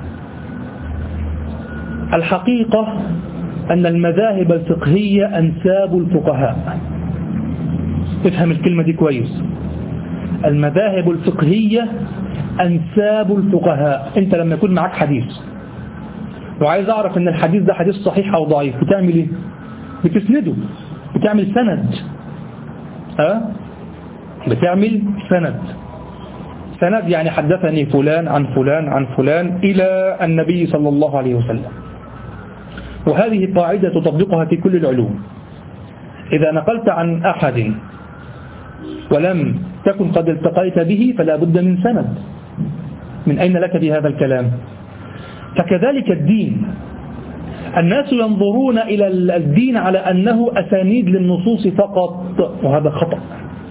الحقيقة أن المذاهب الفقهية أنساب الفقهاء. افهم الكلمة دي كويس. المذاهب الفقهية أنساب الفقهاء. أنت لما يكون معك حديث وعايز أعرف أن الحديث ده حديث صحيح أو ضعيف، بتعمل إيه؟ بتسنده، بتعمل سند. أه؟ بتعمل سند. سند يعني حدثني فلان عن فلان عن فلان إلى النبي صلى الله عليه وسلم. وهذه قاعدة تطبقها في كل العلوم. إذا نقلت عن أحد ولم تكن قد التقيت به فلا بد من سند. من أين لك بهذا الكلام؟ فكذلك الدين، الناس ينظرون إلى الدين على أنه أسانيد للنصوص فقط، وهذا خطأ.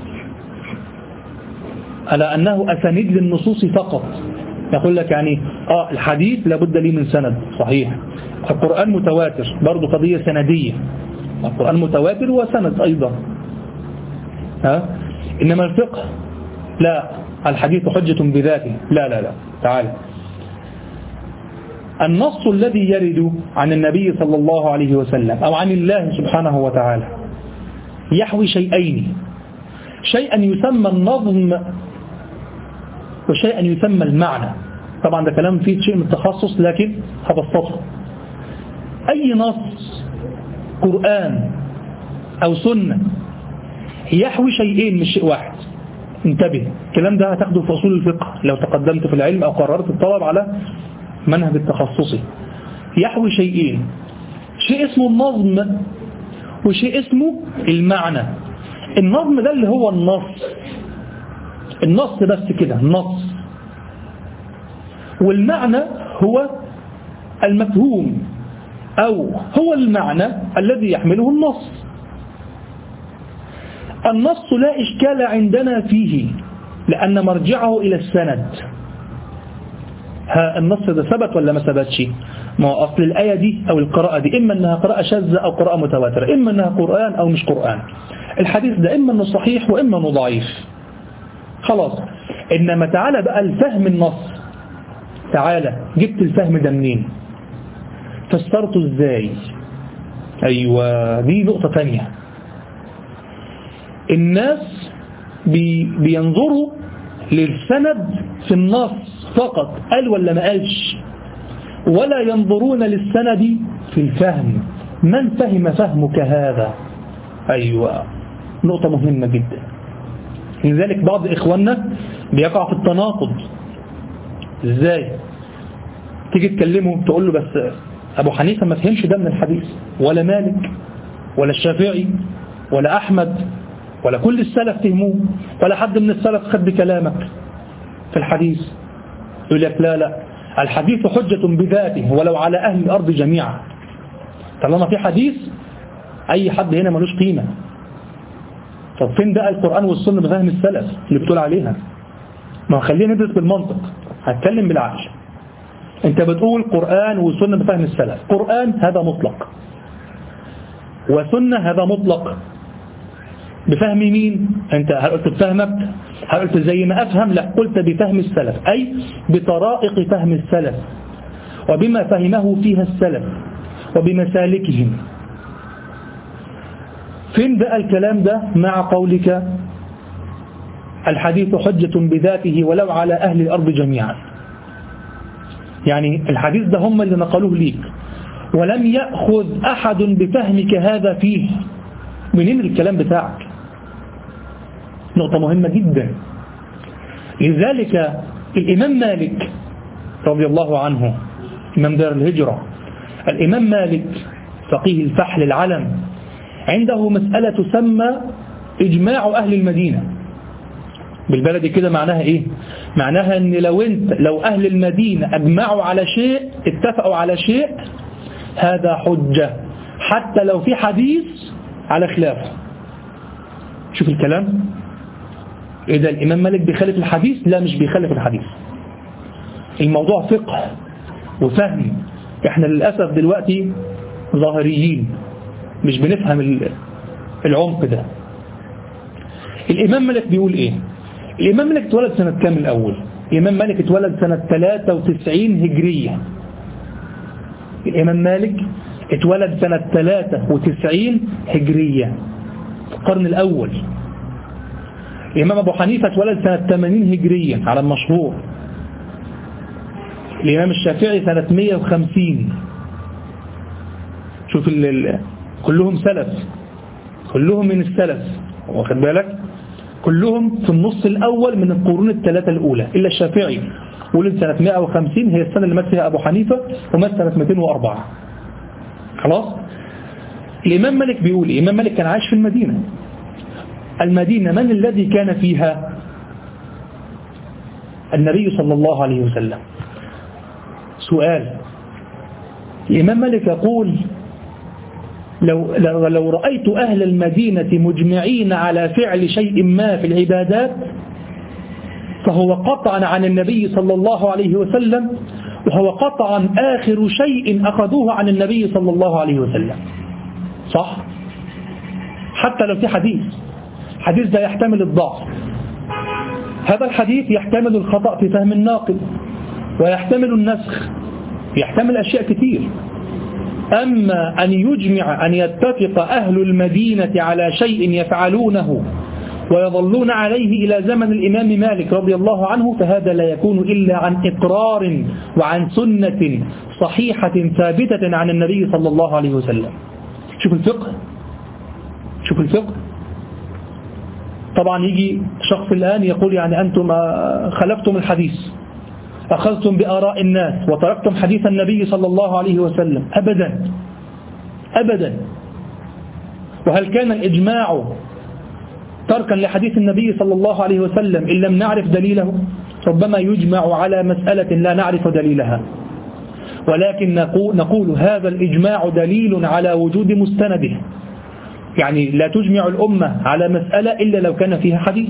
على أنه أسانيد للنصوص فقط. يقول لك يعني آه الحديث لابد لي من سند، صحيح. القرآن متواتر، برضو قضية سندية. القرآن متواتر وسند أيضا. ها؟ إنما الفقه لا، الحديث حجة بذاته. لا لا لا، تعالى. النص الذي يرد عن النبي صلى الله عليه وسلم أو عن الله سبحانه وتعالى يحوي شيئين: شيئا يسمى النظم وشيئا يسمى المعنى. طبعا ده كلام فيه شيء من التخصص لكن هبسطه. أي نص قرآن أو سنة يحوي شيئين مش شيء واحد. انتبه، الكلام ده هتاخده في أصول الفقه لو تقدمت في العلم أو قررت الطلب على منهج التخصصي. يحوي شيئين: شيء اسمه النظم وشيء اسمه المعنى. النظم ده اللي هو النص، النص بس كده، النص. والمعنى هو المفهوم أو هو المعنى الذي يحمله النص. النص لا إشكال عندنا فيه لأن مرجعه إلى السند. ها النص ده ثبت ولا ما ثبتش؟ ما هو أصل الآية دي أو القراءة دي إما أنها قراءة شاذة أو قراءة متواترة، إما أنها قرآن أو مش قرآن. الحديث ده إما أنه صحيح وإما أنه ضعيف، خلاص. إنما تعالى بقى الفهم النص، تعالى جبت الفهم ده منين؟ فسرته إزاي؟ أيوة، دي نقطة تانية. الناس بي بينظروا للسند في النص فقط، قال ولا ما قالش، ولا ينظرون للسند في الفهم. من فهم فهمك هذا؟ أيوة، نقطة مهمة جدا. لذلك بعض إخواننا بيقع في التناقض. إزاي؟ تيجي تكلمه تقول له بس أبو حنيفة ما فهمش ده من الحديث، ولا مالك ولا الشافعي ولا أحمد ولا كل السلف فهموه، ولا حد من السلف خد بكلامك في الحديث. يقول لك لا لا، الحديث حجة بذاته ولو على أهل الأرض جميعا. طالما في حديث أي حد هنا ملوش قيمة. طب فين بقى القرآن والسنة بفهم السلف اللي بتقول عليها؟ ما خلينا ندرس بالمنطق، هتكلم بالعقل. انت بتقول قرآن وسنة بفهم السلف. قرآن هذا مطلق، وسنة هذا مطلق. بفهم مين؟ انت هل قلت بفهمك؟ هل قلت زي ما أفهم؟ لا، قلت بفهم السلف، أي بطرائق فهم السلف وبما فهمه فيها السلف وبمسالكهم. فين بقى الكلام ده مع قولك الحديث حجة بذاته ولو على أهل الأرض جميعا؟ يعني الحديث ده هم اللي نقلوه ليك ولم يأخذ أحد بفهمك هذا فيه. منين الكلام بتاعك؟ نقطة مهمة جدا. لذلك الإمام مالك رضي الله عنه، إمام دار الهجرة، الإمام مالك فقيه الفحل العلم، عنده مسألة تسمى إجماع أهل المدينة. بالبلد كده معناها إيه؟ معناها أن لو أنت لو أهل المدينة أجمعوا على شيء، اتفقوا على شيء، هذا حجة حتى لو في حديث على خلافه. شوف الكلام. إذا الإمام مالك بيخالف الحديث؟ لا، مش بيخالف الحديث. الموضوع فقه وفهم. احنا للأسف دلوقتي ظاهريين، مش بنفهم العمق ده. الإمام مالك بيقول إيه؟ الإمام مالك اتولد سنة كام الأول؟ الإمام مالك اتولد سنة ثلاثة وتسعين هجرية. الإمام مالك اتولد سنة ثلاثة وتسعين هجرية في القرن الأول. الإمام أبو حنيفة اتولد سنة ثمانين هجرية على المشهور. الإمام الشافعي سنة مئة وخمسين. شوف ال ال كلهم سلف، كلهم من السلف، واخد بالك؟ كلهم في النص الأول من القرون الثلاثة الأولى، إلا الشافعي ولد سنة مئة وخمسين، هي السنة اللي مات فيها أبو حنيفة، ومات سنة مئتين وأربعة. خلاص؟ الإمام مالك بيقول، الإمام مالك كان عايش في المدينة. المدينة من الذي كان فيها؟ النبي صلى الله عليه وسلم. سؤال، الإمام مالك يقول لو, لو, لو رأيت أهل المدينة مجمعين على فعل شيء ما في العبادات فهو قطعا عن النبي صلى الله عليه وسلم، وهو قطعا آخر شيء أخذوه عن النبي صلى الله عليه وسلم. صح؟ حتى لو في حديث، حديث ده يحتمل الضعف، هذا الحديث يحتمل الخطأ في فهم الناقل، ويحتمل النسخ، يحتمل أشياء كثير. أما أن يجمع أن يتفق أهل المدينة على شيء يفعلونه ويظلون عليه إلى زمن الإمام مالك رضي الله عنه، فهذا لا يكون إلا عن إقرار وعن سنة صحيحة ثابتة عن النبي صلى الله عليه وسلم. شوف الفقه، شوف الفقه. طبعا يجي شخص الآن يقول يعني أنتم خلفتم الحديث، أخذتم بآراء الناس وتركتم حديث النبي صلى الله عليه وسلم. أبدا أبدا. وهل كان الإجماع تركا لحديث النبي صلى الله عليه وسلم إن لم نعرف دليله؟ ربما يجمع على مسألة لا نعرف دليلها، ولكن نقول هذا الإجماع دليل على وجود مستنده. يعني لا تجمع الأمة على مسألة إلا لو كان فيها حديث،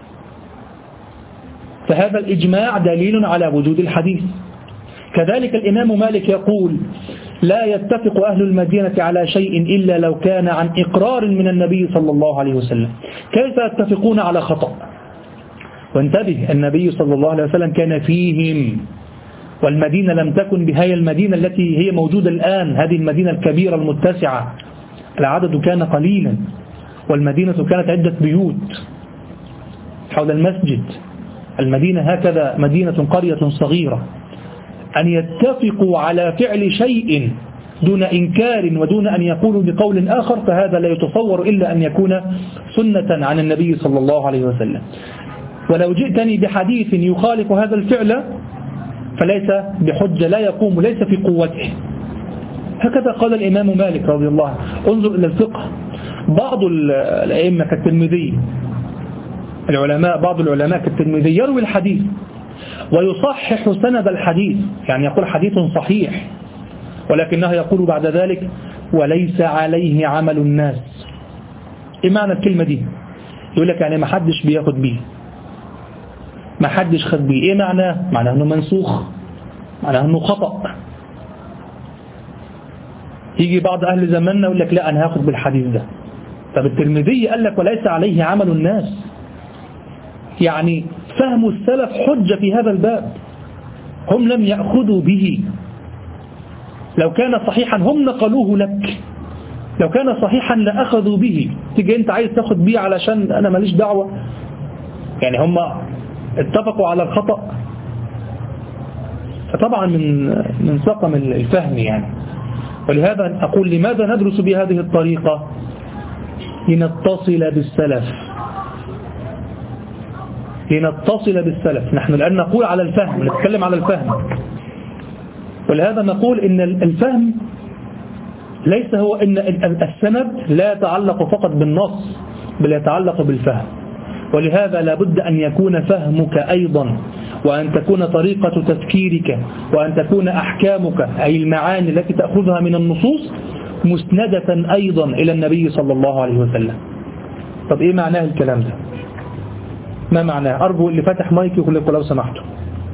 فهذا الإجماع دليل على وجود الحديث. كذلك الإمام مالك يقول لا يتفق أهل المدينة على شيء إلا لو كان عن إقرار من النبي صلى الله عليه وسلم. كيف يتفقون على خطأ؟ وانتبه، النبي صلى الله عليه وسلم كان فيهم، والمدينة لم تكن بهي المدينة التي هي موجودة الآن، هذه المدينة الكبيرة المتسعة، العدد كان قليلا، والمدينة كانت عدة بيوت حول المسجد. المدينة هكذا مدينة قرية صغيرة. أن يتفقوا على فعل شيء دون إنكار ودون أن يقولوا بقول آخر، فهذا لا يتصور إلا أن يكون سنة عن النبي صلى الله عليه وسلم. ولو جئتني بحديث يخالف هذا الفعل فليس بحجة، لا يقوم، ليس في قوته. هكذا قال الإمام مالك رضي الله عنه. انظر إلى الفقه. بعض الأئمة كالترمذي، العلماء، بعض العلماء كالترمذي يروي الحديث ويصحح سند الحديث، يعني يقول حديث صحيح، ولكنه يقول بعد ذلك وليس عليه عمل الناس. ايه معنى الكلمة دي؟ يقول لك يعني ما حدش بياخد بيه، ما حدش خد بيه. ايه معناه؟ معناه انه منسوخ، معناه انه خطأ. يجي بعض اهل زماننا يقول لك لا انا هاخد بالحديث ده. طب الترمذي قال لك وليس عليه عمل الناس، يعني فهم السلف حجة في هذا الباب، هم لم يأخذوا به. لو كان صحيحا هم نقلوه لك، لو كان صحيحا لأخذوا به. تيجي انت عايز تاخد بيه علشان انا ماليش دعوة؟ يعني هم اتفقوا على الخطأ. فطبعا من من سقم الفهم يعني. ولهذا أقول لماذا ندرس بهذه الطريقة؟ لنتصل بالسلف، لنتصل بالسلف. نحن الآن نقول على الفهم، نتكلم على الفهم. ولهذا نقول إن الفهم ليس هو إن السند لا يتعلق فقط بالنص، بل يتعلق بالفهم. ولهذا لابد أن يكون فهمك أيضا، وأن تكون طريقة تفكيرك، وأن تكون أحكامك أي المعاني التي تأخذها من النصوص مسندة أيضا إلى النبي صلى الله عليه وسلم. طب إيه معناه الكلام ده؟ ما معناه؟ أرجو اللي فتح مايك يقول لكم لو سمحتوا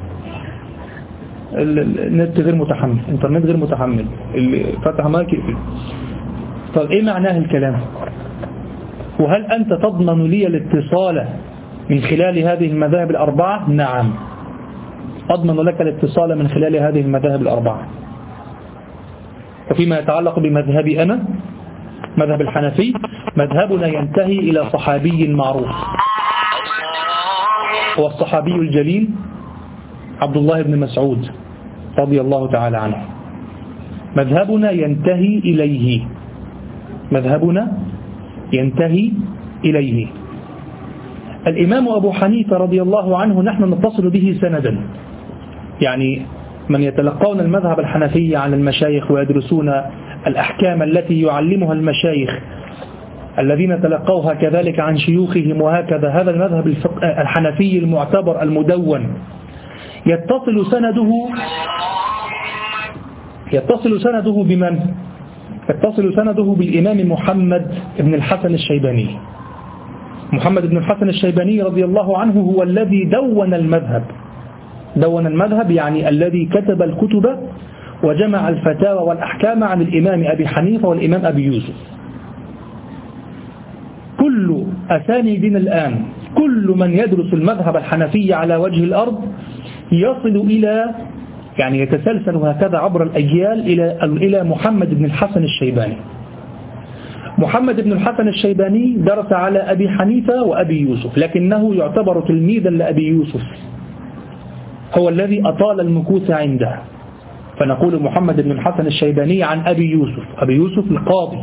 النت غير متحمل، الانترنت غير متحمل، اللي فتح مايك يقفل. طب إيه معناه الكلام؟ وهل أنت تضمن لي الاتصال من خلال هذه المذاهب الأربعة؟ نعم، أضمن لك الاتصال من خلال هذه المذاهب الأربعة. وفيما يتعلق بمذهبي أنا، مذهب الحنفي، مذهبنا ينتهي إلى صحابي معروف، هو الصحابي الجليل عبد الله بن مسعود رضي الله تعالى عنه. مذهبنا ينتهي إليه، مذهبنا ينتهي إليه. الإمام أبو حنيفة رضي الله عنه نحن نتصل به سندا، يعني من يتلقون المذهب الحنفي عن المشايخ ويدرسون الأحكام التي يعلمها المشايخ الذين تلقوها كذلك عن شيوخهم وهكذا، هذا المذهب الحنفي المعتبر المدون يتصل سنده يتصل سنده بمن؟ يتصل سنده بالإمام محمد بن الحسن الشيباني. محمد بن الحسن الشيباني رضي الله عنه هو الذي دون المذهب، دون المذهب يعني الذي كتب الكتب وجمع الفتاوى والأحكام عن الإمام أبي حنيفة والإمام أبي يوسف. كل أسانيدنا الآن، كل من يدرس المذهب الحنفي على وجه الأرض يصل إلى، يعني يتسلسل هكذا عبر الأجيال إلى إلى محمد بن الحسن الشيباني. محمد بن الحسن الشيباني درس على أبي حنيفة وأبي يوسف، لكنه يعتبر تلميذا لأبي يوسف، هو الذي أطال المكوث عنده، فنقول محمد بن الحسن الشيباني عن أبي يوسف، أبي يوسف القاضي،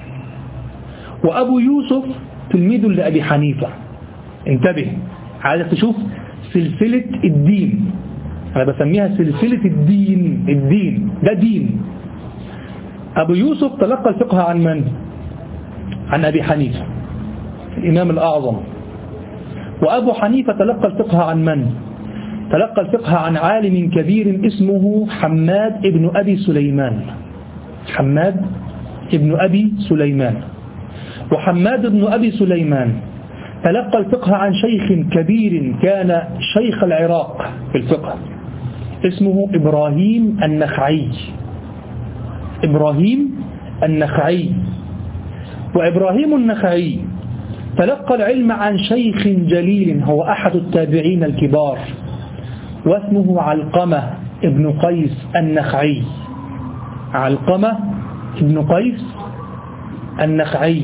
وأبو يوسف تلميذ لأبي حنيفة. انتبه، عايز تشوف سلسلة الدين، أنا بسميها سلسلة الدين، الدين ده دين. أبو يوسف تلقى الفقه عن من؟ عن أبي حنيفة الإمام الأعظم. وأبو حنيفة تلقى الفقه عن من؟ تلقى الفقه عن عالم كبير اسمه حماد ابن أبي سليمان، حماد ابن أبي سليمان. وحماد ابن أبي سليمان تلقى الفقه عن شيخ كبير كان شيخ العراق في الفقه اسمه إبراهيم النخعي، إبراهيم النخعي. وإبراهيم النخعي تلقى العلم عن شيخ جليل هو أحد التابعين الكبار واسمه علقمة ابن قيس النخعي، علقمة ابن قيس النخعي.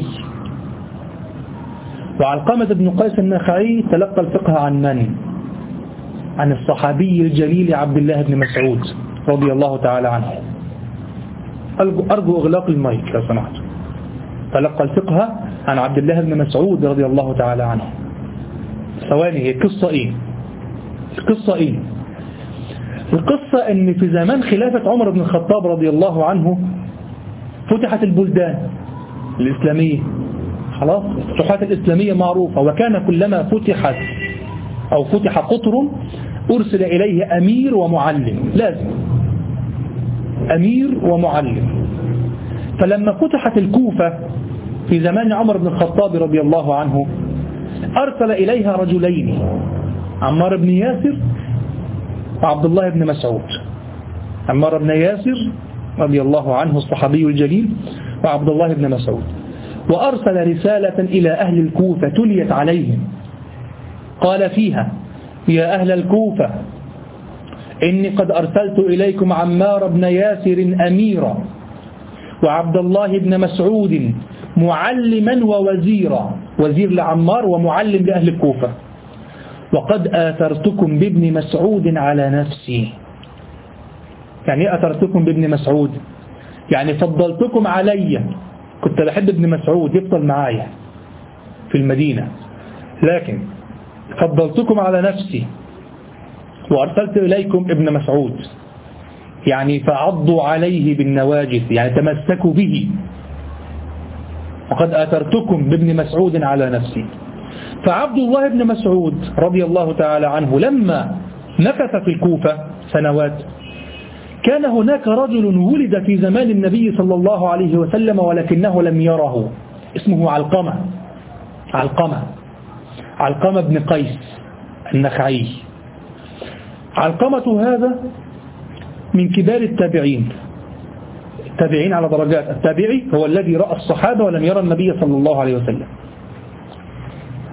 وعلقمة ابن قيس النخعي تلقى الفقه عن من؟ عن الصحابي الجليل عبد الله بن مسعود رضي الله تعالى عنه. أرجو إغلاق المايك لو سمحت. تلقى الفقه عن عبد الله بن مسعود رضي الله تعالى عنه. ثواني، هي قصة إيه؟ القصة إيه؟ القصة إن في زمان خلافة عمر بن الخطاب رضي الله عنه فتحت البلدان الإسلامية، خلاص الفتوحات الإسلامية معروفة، وكان كلما فتحت أو فتح قطر أرسل إليه أمير ومعلم، لازم أمير ومعلم. فلما فتحت الكوفة في زمان عمر بن الخطاب رضي الله عنه أرسل إليها رجلين، عمار بن ياسر وعبد الله بن مسعود. عمار بن ياسر رضي الله عنه الصحابي الجليل وعبد الله بن مسعود. وأرسل رسالة إلى أهل الكوفة تليت عليهم، قال فيها: يا أهل الكوفة، إني قد أرسلت إليكم عمار بن ياسر أميرا وعبد الله بن مسعود معلما ووزيرا، وزير لعمار ومعلم لأهل الكوفة، وقد آثرتكم بابن مسعود على نفسي. يعني آثرتكم بابن مسعود يعني فضلتكم علي، كنت بحب ابن مسعود يفضل معايا في المدينة، لكن فضلتكم على نفسي وأرسلت إليكم ابن مسعود، يعني فعضوا عليه بالنواجذ، يعني تمسكوا به، وقد آثرتكم بابن مسعود على نفسي. فعبد الله بن مسعود رضي الله تعالى عنه لما نكث في الكوفة سنوات، كان هناك رجل ولد في زمان النبي صلى الله عليه وسلم ولكنه لم يره، اسمه علقمة، علقمة علقمة بن قيس النخعي. علقمة هذا من كبار التابعين، التابعين على درجات. التابعي هو الذي رأى الصحابة ولم يرى النبي صلى الله عليه وسلم،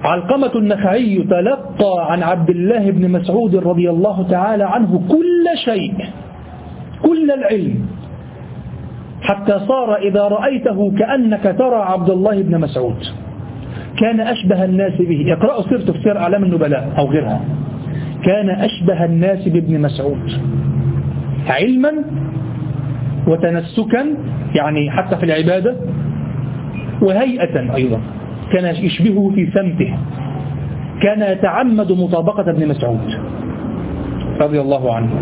علقمة النخعي تلقى عن عبد الله بن مسعود رضي الله تعالى عنه كل شيء، كل العلم، حتى صار إذا رأيته كأنك ترى عبد الله بن مسعود. كان أشبه الناس به، اقرأوا سيرته في سير أعلام النبلاء أو غيرها، كان أشبه الناس بابن مسعود علما وتنسكا، يعني حتى في العبادة، وهيئة أيضا كان يشبهه في سمته، كان يتعمد مطابقة ابن مسعود رضي الله عنه.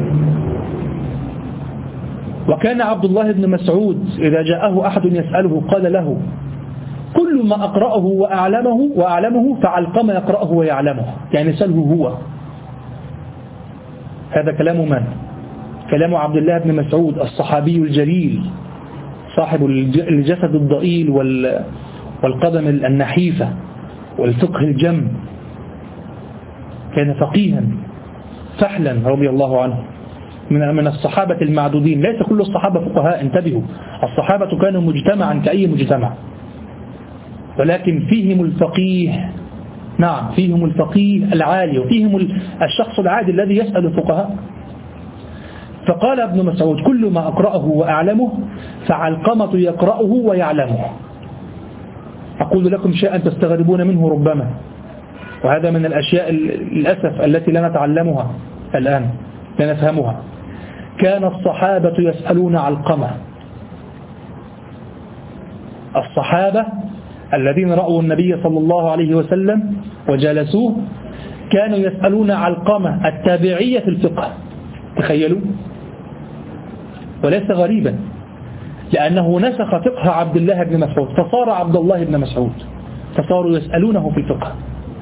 وكان عبد الله بن مسعود إذا جاءه أحد يسأله قال له: كل ما أقرأه وأعلمه وأعلمه فعلقمة يقرأه ويعلمه، يعني سأله هو. هذا كلام من؟ كلام عبد الله بن مسعود الصحابي الجليل صاحب الجسد الضئيل والقدم النحيفة والفقه الجم، كان فقيها فحلا رضي الله عنه، من من الصحابة المعدودين. ليس كل الصحابة فقهاء، انتبهوا، الصحابة كانوا مجتمعا كأي مجتمع، ولكن فيهم الفقيه، نعم فيهم الفقيه العالي، وفيهم الشخص العادي الذي يسأل الفقهاء. فقال ابن مسعود: كل ما أقرأه وأعلمه فعلقمة يقرأه ويعلمه. أقول لكم شيئا تستغربون منه ربما، وهذا من الأشياء للأسف التي لا نتعلمها الآن، لا نفهمها. كان الصحابة يسألون علقمة، الصحابة الذين رأوا النبي صلى الله عليه وسلم وجالسوه كانوا يسألون علقمة التابعية في الفقه، تخيلوا، وليس غريبا لأنه نسخ فقه عبد الله بن مسعود فصار عبد الله بن مسعود، فصاروا يسألونه في الفقه.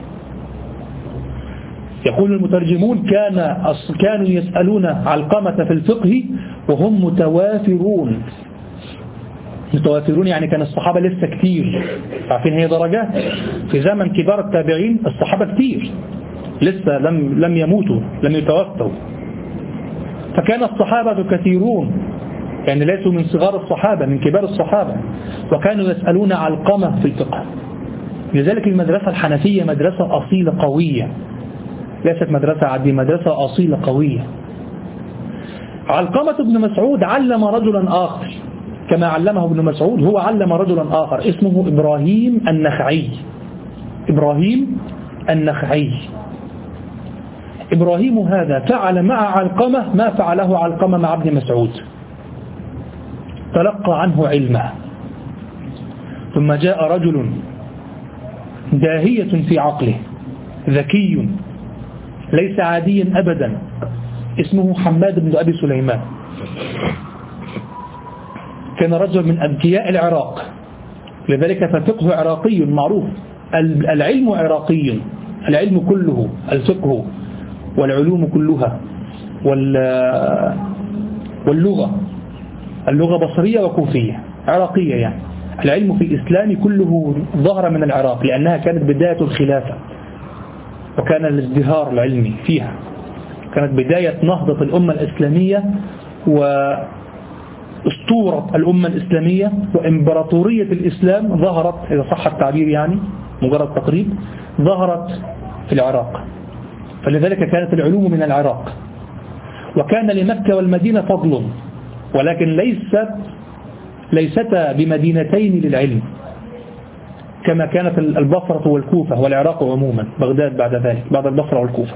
يقول المترجمون: كان كانوا يسألون علقمة في الفقه وهم متوافرون. متوافرون يعني كان الصحابة لسه كتير، عارفين هي درجات، في زمن كبار التابعين الصحابة كتير لسه لم لم يموتوا، لم يتوفوا، فكان الصحابة كثيرون، يعني ليسوا من صغار الصحابة، من كبار الصحابة، وكانوا يسألون علقمة في الفقه. لذلك المدرسة الحنفية مدرسة أصيلة قوية، ليست مدرسة عادية، مدرسة أصيلة قوية. علقمة بن مسعود علم رجلا آخر كما علمه ابن مسعود، هو علم رجلا آخر اسمه إبراهيم النخعي. إبراهيم النخعي إبراهيم هذا فعل مع علقمة ما فعله علقمة مع ابن مسعود، تلقى عنه علمه. ثم جاء رجل داهية في عقله، ذكي ليس عاديا أبدا، اسمه حماد بن أبي سليمان. كان رجل من أذكياء العراق، لذلك فالفقه عراقي معروف، العلم عراقي، العلم كله، الفقه والعلوم كلها واللغة، اللغة بصرية وكوفية عراقية، يعني العلم في الإسلام كله ظهر من العراق، لأنها كانت بداية الخلافة وكان الازدهار العلمي فيها، كانت بداية نهضة الأمة الإسلامية وأسطورة الأمة الإسلامية، وإمبراطورية الإسلام ظهرت، إذا صح التعبير يعني مجرد تقريب، ظهرت في العراق، فلذلك كانت العلوم من العراق. وكان لمكة والمدينة فضل، ولكن ليست ليستا بمدينتين للعلم كما كانت البصرة والكوفة والعراق عموما، بغداد بعد ذلك، بعد البصرة والكوفة.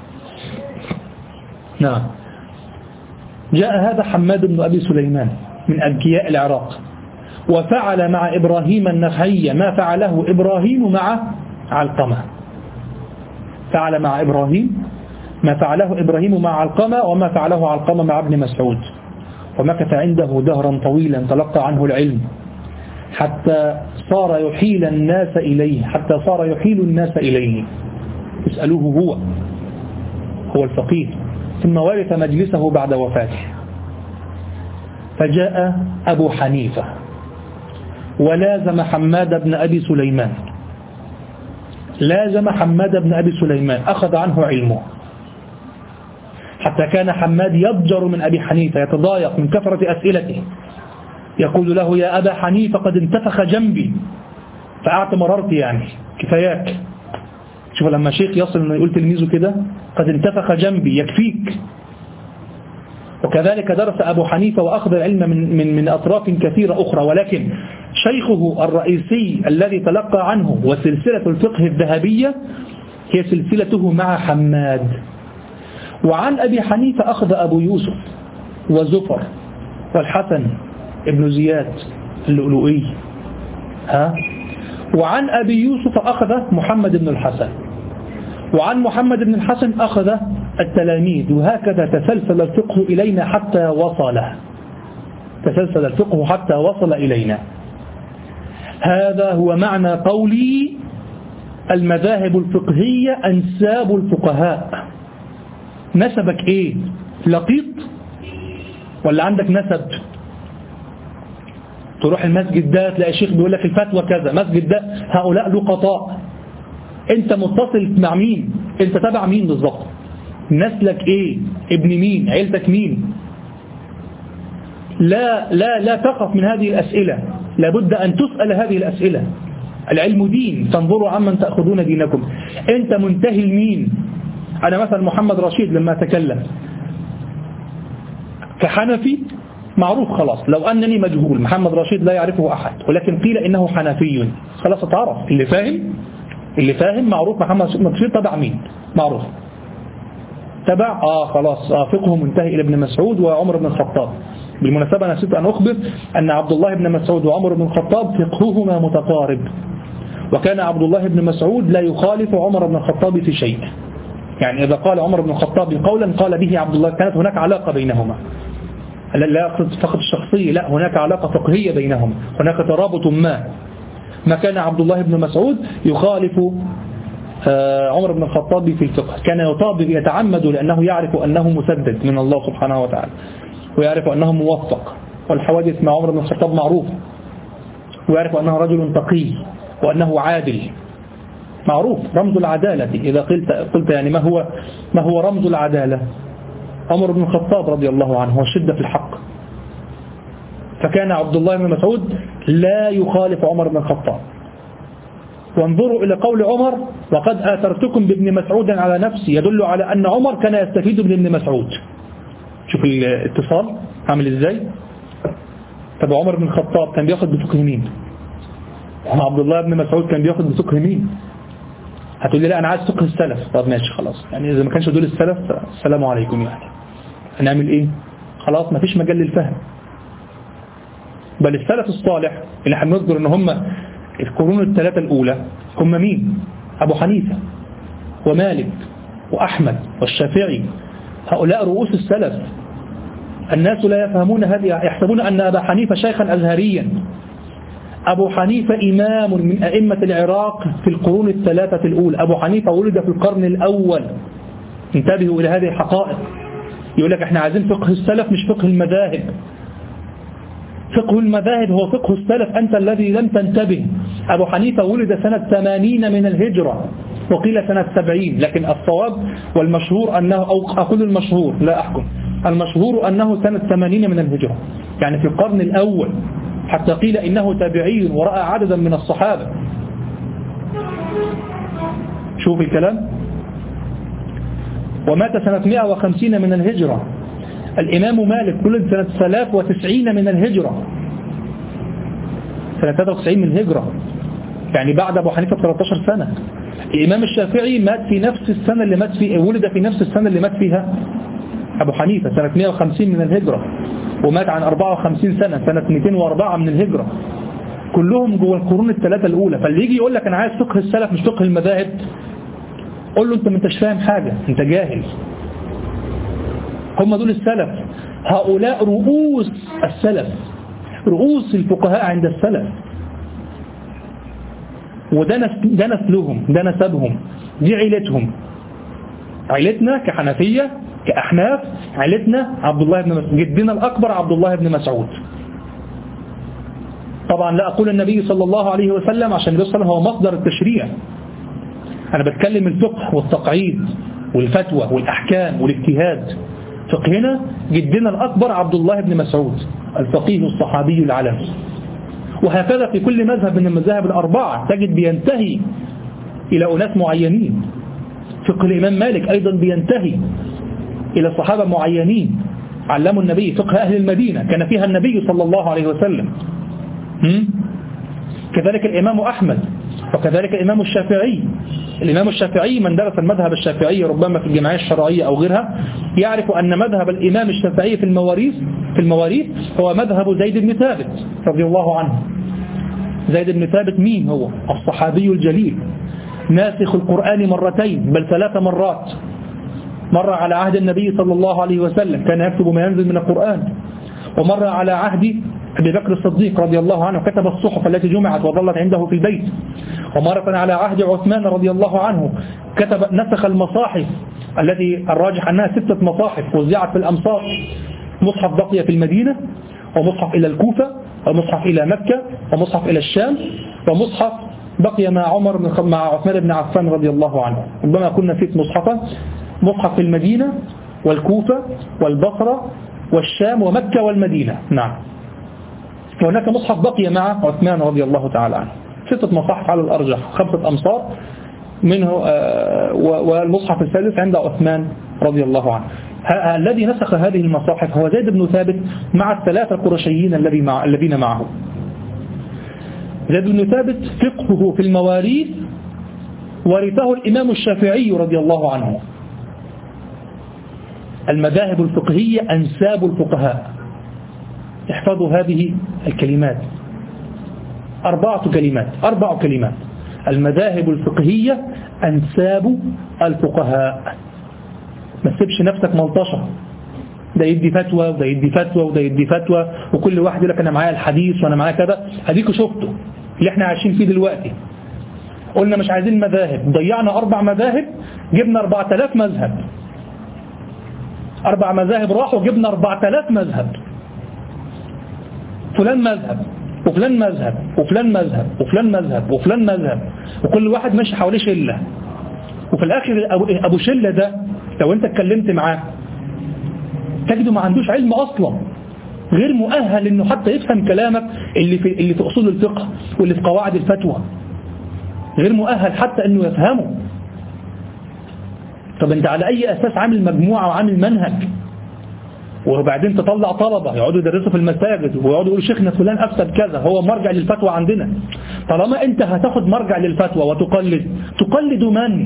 نعم. جاء هذا حماد بن أبي سليمان من أذكياء العراق، وفعل مع إبراهيم النخعي ما فعله إبراهيم مع علقمة، فعل مع إبراهيم ما فعله إبراهيم مع علقمة وما فعله علقمة مع ابن مسعود، ومكث عنده دهرا طويلا تلقى عنه العلم حتى صار يحيل الناس إليه، حتى صار يحيل الناس إليه يسألوه هو هو الفقيه. ثم ورث مجلسه بعد وفاته. فجاء أبو حنيفة ولازم حماد بن أبي سليمان، لازم حماد بن أبي سليمان، أخذ عنه علمه، حتى كان حماد يضجر من أبي حنيفة، يتضايق من كثرة أسئلته، يقول له: يا أبا حنيفة قد انتفخ جنبي، فأعت مررت يعني كفاياك. شوف لما شيخ يصل انه يقول تلميذه كده قد انتفخ جنبي يكفيك. وكذلك درس أبو حنيفة وأخذ العلم من, من, من أطراف كثيرة أخرى، ولكن شيخه الرئيسي الذي تلقى عنه وسلسلة الفقه الذهبية هي سلسلته مع حماد. وعن أبي حنيفة أخذ أبو يوسف وزفر والحسن ابن زياد اللؤلؤي، ها. وعن أبي يوسف أخذ محمد بن الحسن، وعن محمد بن الحسن أخذ التلاميذ، وهكذا تسلسل الفقه إلينا حتى وصل تسلسل الفقه حتى وصل إلينا. هذا هو معنى قولي المذاهب الفقهية أنساب الفقهاء. نسبك إيه؟ لقيط ولا عندك نسب؟ تروح المسجد ده تلاقي شيخ بيقول لك الفتوى كذا، مسجد ده هؤلاء لقطاء. انت متصل مع مين؟ انت تبع مين بالظبط؟ نسلك ايه؟ ابن مين؟ عيلتك مين؟ لا لا لا تقف من هذه الأسئلة، لابد أن تسأل هذه الأسئلة. العلم دين، فانظروا عمن تأخذون دينكم. انت منتهي لمين؟ أنا مثلا محمد رشيد لما أتكلم كحنفي معروف خلاص، لو أنني مجهول محمد رشيد لا يعرفه أحد، ولكن قيل إنه حنفي خلاص اتعرف. اللي فاهم اللي فاهم معروف محمد رشيد تبع مين؟ معروف تبع آه خلاص آه فقهه منتهي إلى ابن مسعود وعمر بن الخطاب. بالمناسبة نسيت أن أخبر أن عبد الله بن مسعود وعمر بن الخطاب فقههما متقارب، وكان عبد الله بن مسعود لا يخالف عمر بن الخطاب في شيء. يعني إذا قال عمر بن الخطاب قولا قال به عبد الله، كانت هناك علاقة بينهما، لا فقط الشخصية، لا هناك علاقة فقهية بينهما، هناك ترابط ما. ما كان عبد الله بن مسعود يخالف عمر بن الخطاب في الفقه، كان يطابق يتعمد لأنه يعرف أنه مسدد من الله سبحانه وتعالى، ويعرف أنه موفق، والحوادث مع عمر بن الخطاب معروفة، ويعرف أنه رجل تقي وأنه عادل معروف، رمز العدالة. إذا قلت قلت يعني ما هو ما هو رمز العدالة؟ عمر بن الخطاب رضي الله عنه والشدة في الحق. فكان عبد الله بن مسعود لا يخالف عمر بن الخطاب. وانظروا إلى قول عمر وقد آثرتكم بابن مسعود على نفسي، يدل على أن عمر كان يستفيد من ابن مسعود. شوف الاتصال عامل ازاي. طب عمر بن الخطاب كان بياخد بفقه مين؟ عبد الله بن مسعود كان بياخد بفقه مين؟ هتقول لي لا أنا عايز فقه السلف. طب ماشي خلاص، يعني إذا ما كانش دول السلف السلام عليكم، يعني هنعمل إيه؟ خلاص ما فيش مجال للفهم. بل السلف الصالح اللي هنذكر إن هم القرون الثلاثة الأولى هم مين؟ أبو حنيفة ومالك وأحمد والشافعي، هؤلاء رؤوس السلف. الناس لا يفهمون هذه، يحسبون أن أبا حنيفة شيخا أزهريا. أبو حنيفة إمام من أئمة العراق في القرون الثلاثة الأولى. أبو حنيفة ولد في القرن الأول. انتبهوا إلى هذه الحقائق. يقول لك احنا عايزين فقه السلف مش فقه المذاهب. فقه المذاهب هو فقه السلف، أنت الذي لم تنتبه. أبو حنيفة ولد سنة ثمانين من الهجرة، وقيل سنة سبعين، لكن الصواب والمشهور أنه، أو أقول المشهور لا أحكم، المشهور أنه سنة ثمانين من الهجرة، يعني في القرن الأول، حتى قيل إنه تابعي ورأى عددا من الصحابة. شوف الكلام. ومات سنة مئة وخمسين من الهجرة. الإمام مالك ولد سنة ثلاثة وتسعين من الهجرة، سنة ثلاثة وتسعين من الهجرة، يعني بعد أبو حنيفة ثلاثة عشر سنة. الإمام الشافعي مات في نفس السنة اللي مات فيها، ولد في نفس السنة اللي مات فيها أبو حنيفة، سنة مئة وخمسين من الهجرة، ومات عن أربعة وخمسين سنة، سنة مئتين وأربعة من الهجرة. كلهم جوه القرون الثلاثة الأولى. فاللي يجي يقول لك أنا عايز فقه السلف مش فقه المذاهب، قول له أنت ما انتش فاهم حاجة، أنت جاهل. هم دول السلف، هؤلاء رؤوس السلف، رؤوس الفقهاء عند السلف. وده ده نسلهم، ده نسبهم، دي عيلتهم. عيلتنا كحنفية كأحناف، عيلتنا عبد الله بن مسعود، جدنا الأكبر عبد الله بن مسعود. طبعا لا أقول النبي صلى الله عليه وسلم، عشان النبي صلى الله عليه وسلم هو مصدر التشريع. أنا بتكلم الفقه والتقعيد والفتوى والأحكام والاجتهاد. فقهنا جدنا الأكبر عبد الله بن مسعود الفقيه الصحابي العلم. وهكذا في كل مذهب من المذاهب الأربعة تجد بينتهي إلى أناس معينين. فقه الإمام مالك أيضا بينتهي إلى صحابة معينين علموا النبي. فقه أهل المدينة كان فيها النبي صلى الله عليه وسلم. كذلك الإمام أحمد، وكذلك الإمام الشافعي. الإمام الشافعي من درس المذهب الشافعي ربما في الجمعية الشرعية أو غيرها يعرف أن مذهب الإمام الشافعي في المواريث في المواريث هو مذهب زيد بن ثابت رضي الله عنه. زيد بن ثابت مين هو؟ الصحابي الجليل، ناسخ القرآن مرتين بل ثلاث مرات. مرة على عهد النبي صلى الله عليه وسلم كان يكتب ما ينزل من القرآن، ومرة على عهد أبي بكر الصديق رضي الله عنه كتب الصحف التي جمعت وظلت عنده في البيت، ومرة على عهد عثمان رضي الله عنه كتب نسخ المصاحف التي الراجح أنها ستة مصاحف وزعت في الأمصار. مصحف بقي في المدينة، ومصحف إلى الكوفة، ومصحف إلى مكة، ومصحف إلى الشام، ومصحف بقي مع عمر مع عثمان بن عفان رضي الله عنه. ربما كنا نسيت مصحفا. مصحف في المدينة والكوفة والبصرة والشام ومكة والمدينة. نعم. وهناك مصحف بقي مع عثمان رضي الله تعالى عنه. ستة مصاحف على الأرجح، خمسة أمصار منه، والمصحف الثالث عند عثمان رضي الله عنه. الذي نسخ هذه المصاحف هو زيد بن ثابت مع الثلاثة القرشيين الذين معه. زيد بن ثابت فقهه في المواريث ورثه الإمام الشافعي رضي الله عنه. المذاهب الفقهية أنساب الفقهاء. احفظوا هذه الكلمات، أربعة كلمات أربع كلمات. المذاهب الفقهية أنساب الفقهاء. ما تسيبش نفسك ملطشة، ده يدي فتوى وده يدي فتوى وده يدي فتوى، وكل واحد يقول لك أنا معايا الحديث وأنا معايا كذا. هديكوا شفتوا اللي احنا عايشين فيه دلوقتي. قلنا مش عايزين مذاهب، ضيعنا أربع مذاهب، جبنا أربعة آلاف مذهب. أربع مذاهب راحوا، جبنا أربعة آلاف مذهب. فلان مذهب وفلان مذهب وفلان مذهب وفلان مذهب وفلان مذهب، وكل واحد ماشي حواليه شلة. وفي الآخر أبو شلة ده لو أنت اتكلمت معاه تجده ما عندوش علم أصلا، غير مؤهل إنه حتى يفهم كلامك اللي في اللي في أصول الفقه واللي في قواعد الفتوى، غير مؤهل حتى إنه يفهمه. طب أنت على أي أساس عامل مجموعة وعامل منهج؟ وبعدين تطلع طلبة يقعدوا يدرسوا في المساجد ويقعدوا يقولوا شيخنا فلان أفتى كذا، هو مرجع للفتوى عندنا. طالما أنت هتاخد مرجع للفتوى وتقلد، تقلد من؟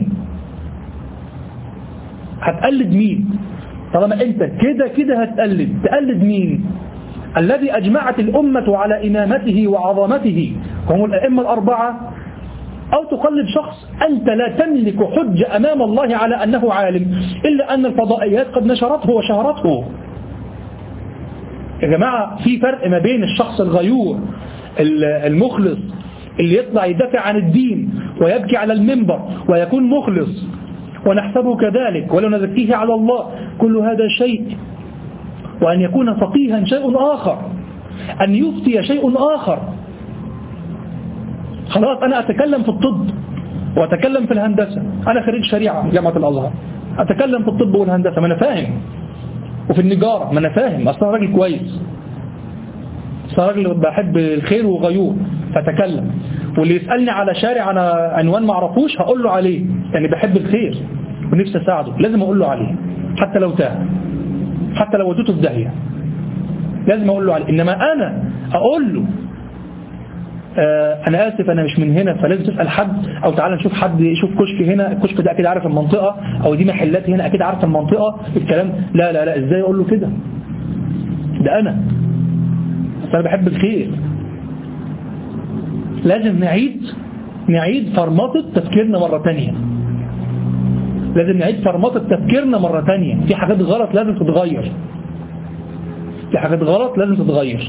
هتقلد مين؟ طالما أنت كده كده هتقلد، تقلد مين؟ الذي أجمعت الأمة على إمامته وعظمته هم الأئمة الأربعة، أو تقلد شخص أنت لا تملك حجة أمام الله على أنه عالم، إلا أن الفضائيات قد نشرته وشهرته. يا جماعة في فرق ما بين الشخص الغيور المخلص اللي يطلع يدافع عن الدين ويبكي على المنبر ويكون مخلص ونحسبه كذلك ولا نزكيه على الله، كل هذا شيء، وأن يكون فقيها شيء آخر، أن يفتي شيء آخر. خلاص أنا أتكلم في الطب وأتكلم في الهندسة، أنا خريج شريعة جامعة الأزهر، أتكلم في الطب والهندسة ما أنا فاهم، وفي النجارة ما أنا فاهم، أصلا راجل كويس، أصلا راجل بحب الخير وغيور فأتكلم. واللي يسألني على شارع أنا عنوان ما أعرفوش هقول له عليه، يعني بحب الخير ونفسي أساعده، لازم أقول له عليه حتى لو تاه، حتى لو وديته في داهية لازم أقول له عليه. إنما أنا أقول له آه أنا آسف أنا مش من هنا فلازم تسأل حد، أو تعالى نشوف حد يشوف كشك هنا، الكشك ده أكيد عارف المنطقة، أو دي محلات هنا أكيد عارف المنطقة، الكلام لا لا لا إزاي أقول له كده؟ ده أنا بس أنا بحب الخير. لازم نعيد نعيد فرمطة تفكيرنا مرة تانية، لازم نعيد فرمطة تفكيرنا مرة تانية. في حاجات غلط لازم تتغير، في حاجات غلط لازم تتغير.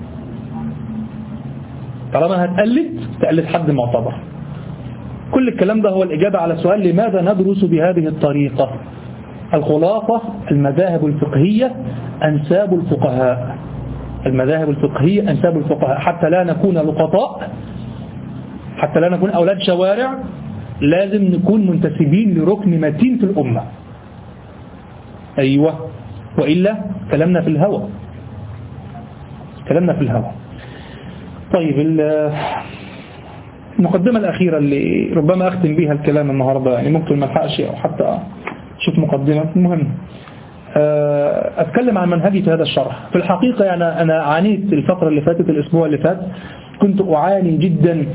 طالما هتقلد تقلد حد معتبر. كل الكلام ده هو الإجابة على سؤال لماذا ندرس بهذه الطريقة. الخلاصة المذاهب الفقهية أنساب الفقهاء، المذاهب الفقهية أنساب الفقهاء، حتى لا نكون لقطاء، حتى لا نكون أولاد شوارع، لازم نكون منتسبين لركن متين في الأمة. أيوة، وإلا كلامنا في الهوى، كلامنا في الهوى. طيب المقدمة الأخيرة اللي ربما أختم بها الكلام النهاردة، يعني ممكن ما الحقش أو حتى شوف مقدمة. المهم أتكلم عن منهجي في هذا الشرح. في الحقيقة يعني أنا عانيت الفترة اللي فاتت، الأسبوع اللي فات كنت أعاني جدا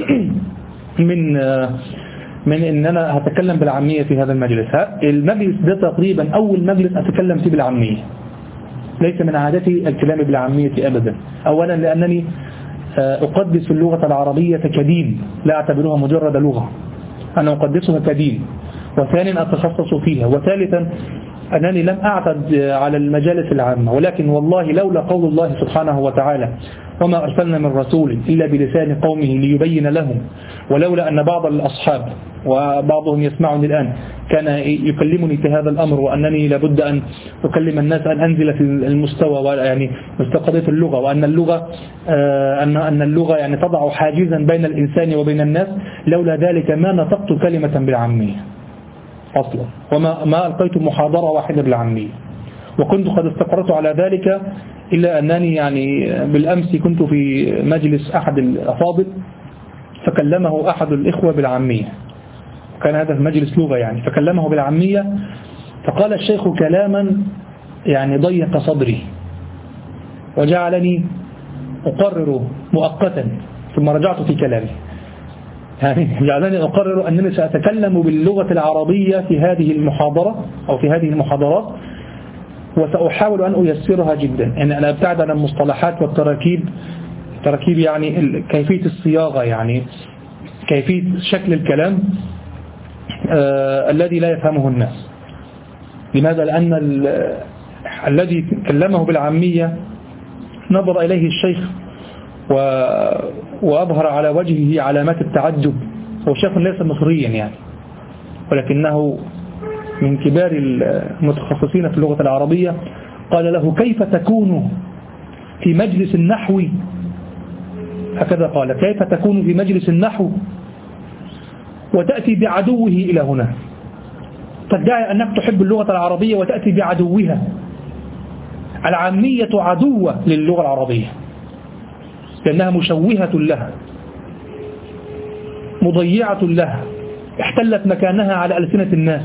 من من إن أنا هتكلم بالعامية في هذا المجلس. المجلس ده تقريبا أول مجلس أتكلم فيه بالعامية، ليس من عادتي الكلام بالعامية أبدا. أولا لأنني أقدس اللغة العربية كدين، لا أعتبرها مجرد لغة، أنا أقدسها كدين. وثانيا أتخصص فيها. وثالثا أنني لم أعتد على المجالس العامة، ولكن والله لولا قول الله سبحانه وتعالى وما أرسلنا من رسول إلا بلسان قومه ليبين لهم، ولولا أن بعض الأصحاب وبعضهم يسمعني الآن كان يكلمني في هذا الأمر، وأنني لابد أن أكلم الناس أن أنزل في المستوى يعني مستقضية اللغة، وأن اللغة أن أن اللغة يعني تضع حاجزا بين الإنسان وبين الناس، لولا ذلك ما نطقت كلمة بالعامية أصلا، وما ما ألقيت محاضرة واحدة بالعامية. وكنت قد استقرت على ذلك، إلا أنني يعني بالأمس كنت في مجلس أحد الأفاضل فكلمه أحد الإخوة بالعامية، كان هذا المجلس لغة يعني، فكلمه بالعامية فقال الشيخ كلاما يعني ضيق صدري وجعلني أقرر مؤقتا، ثم رجعت في كلامي، يعني جعلني أقرر أنني سأتكلم باللغة العربية في هذه المحاضرة أو في هذه المحاضرات، وسأحاول أن أيسرها جدا. يعني أنا أبتعد عن المصطلحات والتراكيب، تراكيب يعني كيفية الصياغة، يعني كيفية شكل الكلام آه الذي لا يفهمه الناس. لماذا؟ لأن الذي كلمه بالعامية نظر إليه الشيخ و... وأظهر على وجهه علامات التعجب. هو شيخ ليس مصريا يعني، ولكنه من كبار المتخصصين في اللغة العربية. قال له كيف تكون في مجلس النحو، هكذا قال، كيف تكون في مجلس النحو وتأتي بعدوه إلى هنا، تدعي أنك تحب اللغة العربية وتأتي بعدوها. العامية عدوة للغة العربية لأنها مشوهة لها، مضيعة لها، احتلت مكانها على ألسنة الناس.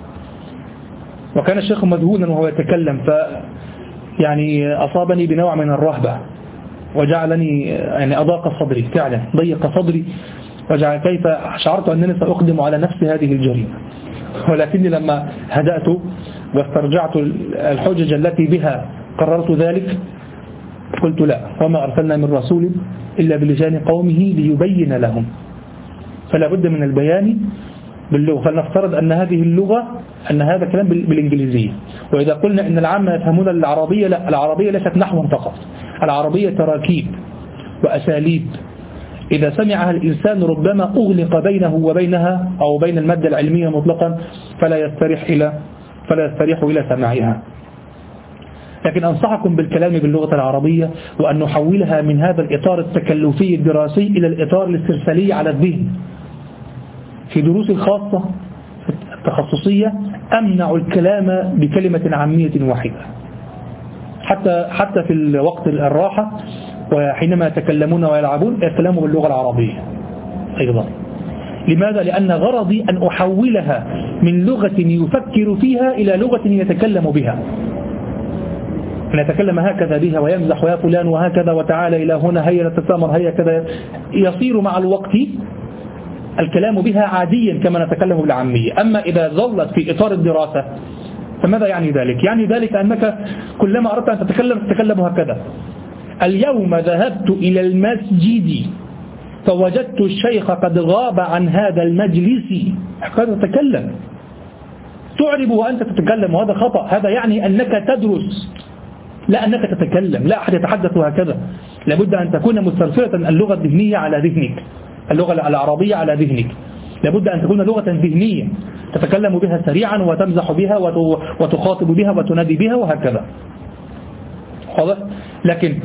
وكان الشيخ مذهولا وهو يتكلم، ف يعني أصابني بنوع من الرهبة وجعلني يعني أضاق صدري، فعلا ضيق صدري، وجعل كيف شعرت أنني سأقدم على نفس هذه الجريمة. ولكني لما هدأت واسترجعت الحجج التي بها قررت ذلك، قلت لا، وما أرسلنا من رسول إلا بلسان قومه ليبين لهم. فلا بد من البيان باللغة. فلنفترض أن هذه اللغة أن هذا كلام بالإنجليزية. وإذا قلنا أن العامة يفهمون العربية، لا، العربية ليست نحوا فقط، العربية تراكيب وأساليب. إذا سمعها الإنسان ربما أغلق بينه وبينها أو بين المادة العلمية مطلقا، فلا يستريح إلى فلا يستريح إلى سماعها. لكن أنصحكم بالكلام باللغة العربية، وأن نحولها من هذا الإطار التكلفي الدراسي إلى الإطار الاسترسالي على الذهن. في دروس الخاصة التخصصية أمنع الكلام بكلمة عامية واحدة، حتى حتى في الوقت الراحة وحينما يتكلمون ويلعبون يتكلموا باللغة العربية أيضا. لماذا؟ لأن غرضي أن أحولها من لغة يفكر فيها إلى لغة يتكلم بها، أن يتكلم هكذا بها ويمزح يا فلان وهكذا وتعالى إلى هنا هيا نتسامر هيا كذا، يصير مع الوقت الكلام بها عاديا كما نتكلم بالعامية. أما إذا ظلت في إطار الدراسة فماذا يعني ذلك؟ يعني ذلك أنك كلما أردت أن تتكلم تتكلم هكذا. اليوم ذهبت إلى المسجد فوجدت الشيخ قد غاب عن هذا المجلس، قد تتكلم، تعرب وأنت تتكلم، وهذا خطأ. هذا يعني أنك تدرس، لا أنك تتكلم. لا أحد يتحدث هكذا، لابد أن تكون مسترسلة اللغة الذهنية على ذهنك، اللغة العربية على ذهنك. لابد أن تكون لغة ذهنية تتكلم بها سريعا وتمزح بها وتخاطب بها وتنادي بها وهكذا. واضح؟ لكن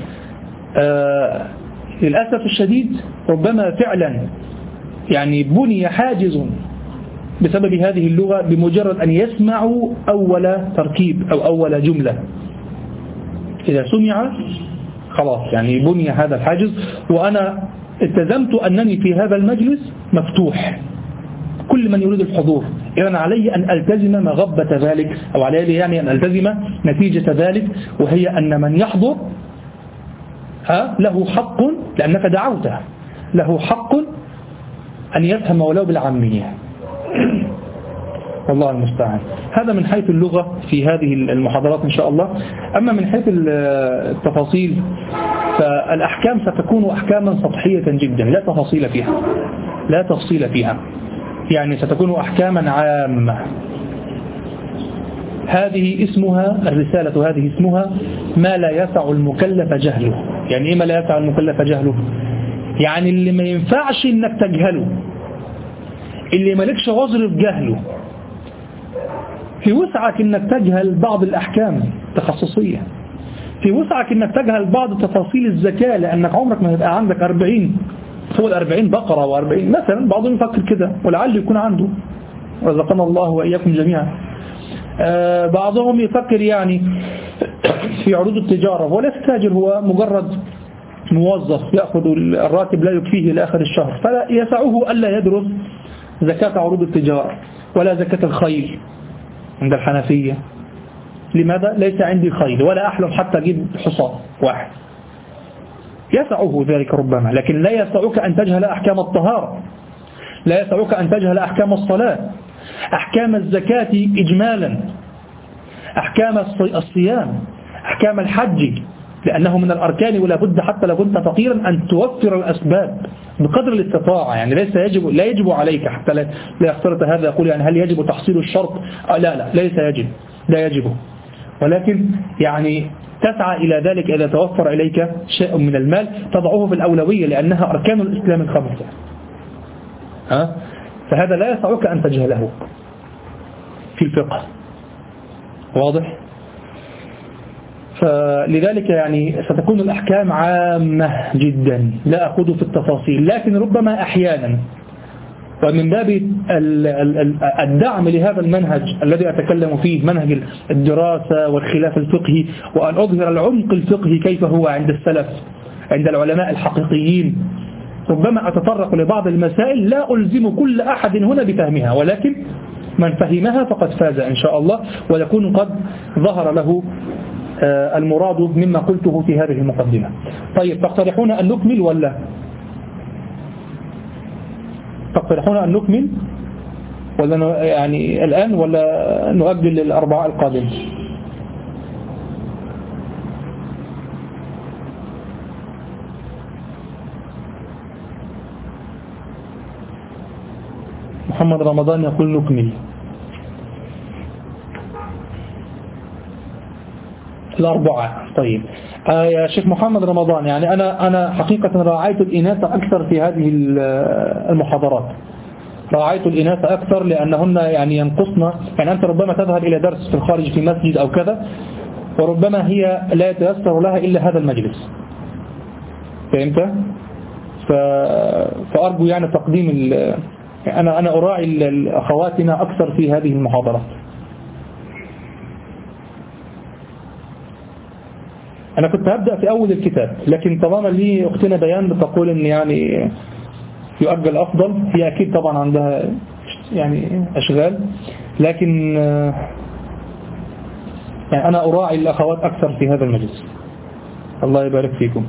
آه للأسف الشديد ربما فعلا يعني بني حاجز بسبب هذه اللغة بمجرد أن يسمعوا أول تركيب أو أول جملة. إذا سمع خلاص يعني بني هذا الحاجز. وأنا التزمت أنني في هذا المجلس مفتوح كل من يريد الحضور، إذن علي أن ألتزم مغبة ذلك، أو علي يعني أن ألتزم نتيجة ذلك، وهي أن من يحضر ها له حق، لأنك دعوته، له حق أن يفهم ولو بالعامية. والله المستعان. هذا من حيث اللغة في هذه المحاضرات إن شاء الله. أما من حيث التفاصيل فالأحكام ستكون أحكاما سطحية جدا، لا تفاصيل فيها، لا تفصيل فيها، يعني ستكون أحكاما عامة. هذه اسمها الرسالة، هذه اسمها ما لا يسع المكلف جهله. يعني إيه ما لا يسع المكلف جهله؟ يعني اللي ما ينفعش إنك تجهله، اللي مالكش عذر في جهله. في وسعك إنك تجهل بعض الأحكام التخصصية، في وسعك إنك تجهل بعض تفاصيل الزكاة، لأنك عمرك ما يبقى عندك أربعين فوق الأربعين بقرة وأربعين مثلا، بعضهم يفكر كده ولعل يكون عنده، رزقنا الله وإياكم جميعا. آه بعضهم يفكر يعني في عروض التجارة، ولا تاجر، هو مجرد موظف يأخذ الراتب لا يكفيه لآخر الشهر، فلا يسعه ألا يدرس زكاة عروض التجارة ولا زكاة الخيل عند الحنفية. لماذا؟ ليس عندي خيل ولا أحلم حتى أجيب حصان واحد. يسعه ذلك ربما، لكن لا يسعك أن تجهل أحكام الطهارة، لا يسعك أن تجهل أحكام الصلاة، أحكام الزكاة إجمالا، أحكام الصيام، أحكام الحج، لأنه من الأركان، ولا بد حتى لو كنت فقيرا أن توفر الأسباب بقدر الاستطاعة. يعني ليس يجب لا يجب عليك، حتى لا يختلط هذا يقول يعني هل يجب تحصيل الشرط؟ آه لا لا ليس يجب، لا يجب، ولكن يعني تسعى إلى ذلك إذا توفر إليك شيء من المال تضعه في الأولوية، لأنها أركان الإسلام الخمسة. ها؟ فهذا لا يسعك أن تجهله في الفقه. واضح؟ فلذلك يعني ستكون الأحكام عامة جدا، لا أخذ في التفاصيل، لكن ربما أحيانا ومن باب الدعم لهذا المنهج الذي أتكلم فيه، منهج الدراسة والخلاف الفقهي، وأن أظهر العمق الفقهي كيف هو عند السلف، عند العلماء الحقيقيين، ربما أتطرق لبعض المسائل لا ألزم كل أحد هنا بفهمها، ولكن من فهمها فقد فاز إن شاء الله، ويكون قد ظهر له المراد مما قلته في هذه المقدمة. طيب تقترحون أن نكمل ولا تقترحون أن نكمل ولا يعني الآن ولا نؤجل للأربعاء القادم؟ محمد رمضان يقول نكمل الأربعاء. طيب آه يا شيخ محمد رمضان، يعني أنا أنا حقيقة راعيت الإناثة أكثر في هذه المحاضرات، راعيت الإناثة أكثر لأنهن يعني ينقصن، يعني أنت ربما تذهب إلى درس في الخارج في مسجد أو كذا، وربما هي لا يتيسر لها إلا هذا المجلس، فهمت؟ فأرجو يعني تقديم أنا أنا أراعي أخواتنا أكثر في هذه المحاضرات. أنا كنت هبدأ في أول الكتاب، لكن طالما لي أختنا بيان بتقول إن يعني يؤجل أفضل، هي أكيد طبعا عندها يعني أشغال، لكن يعني أنا أراعي الأخوات أكثر في هذا المجلس. الله يبارك فيكم.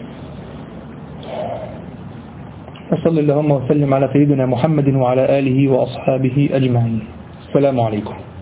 وصلى اللهم وسلم على سيدنا محمد وعلى آله وأصحابه أجمعين. السلام عليكم.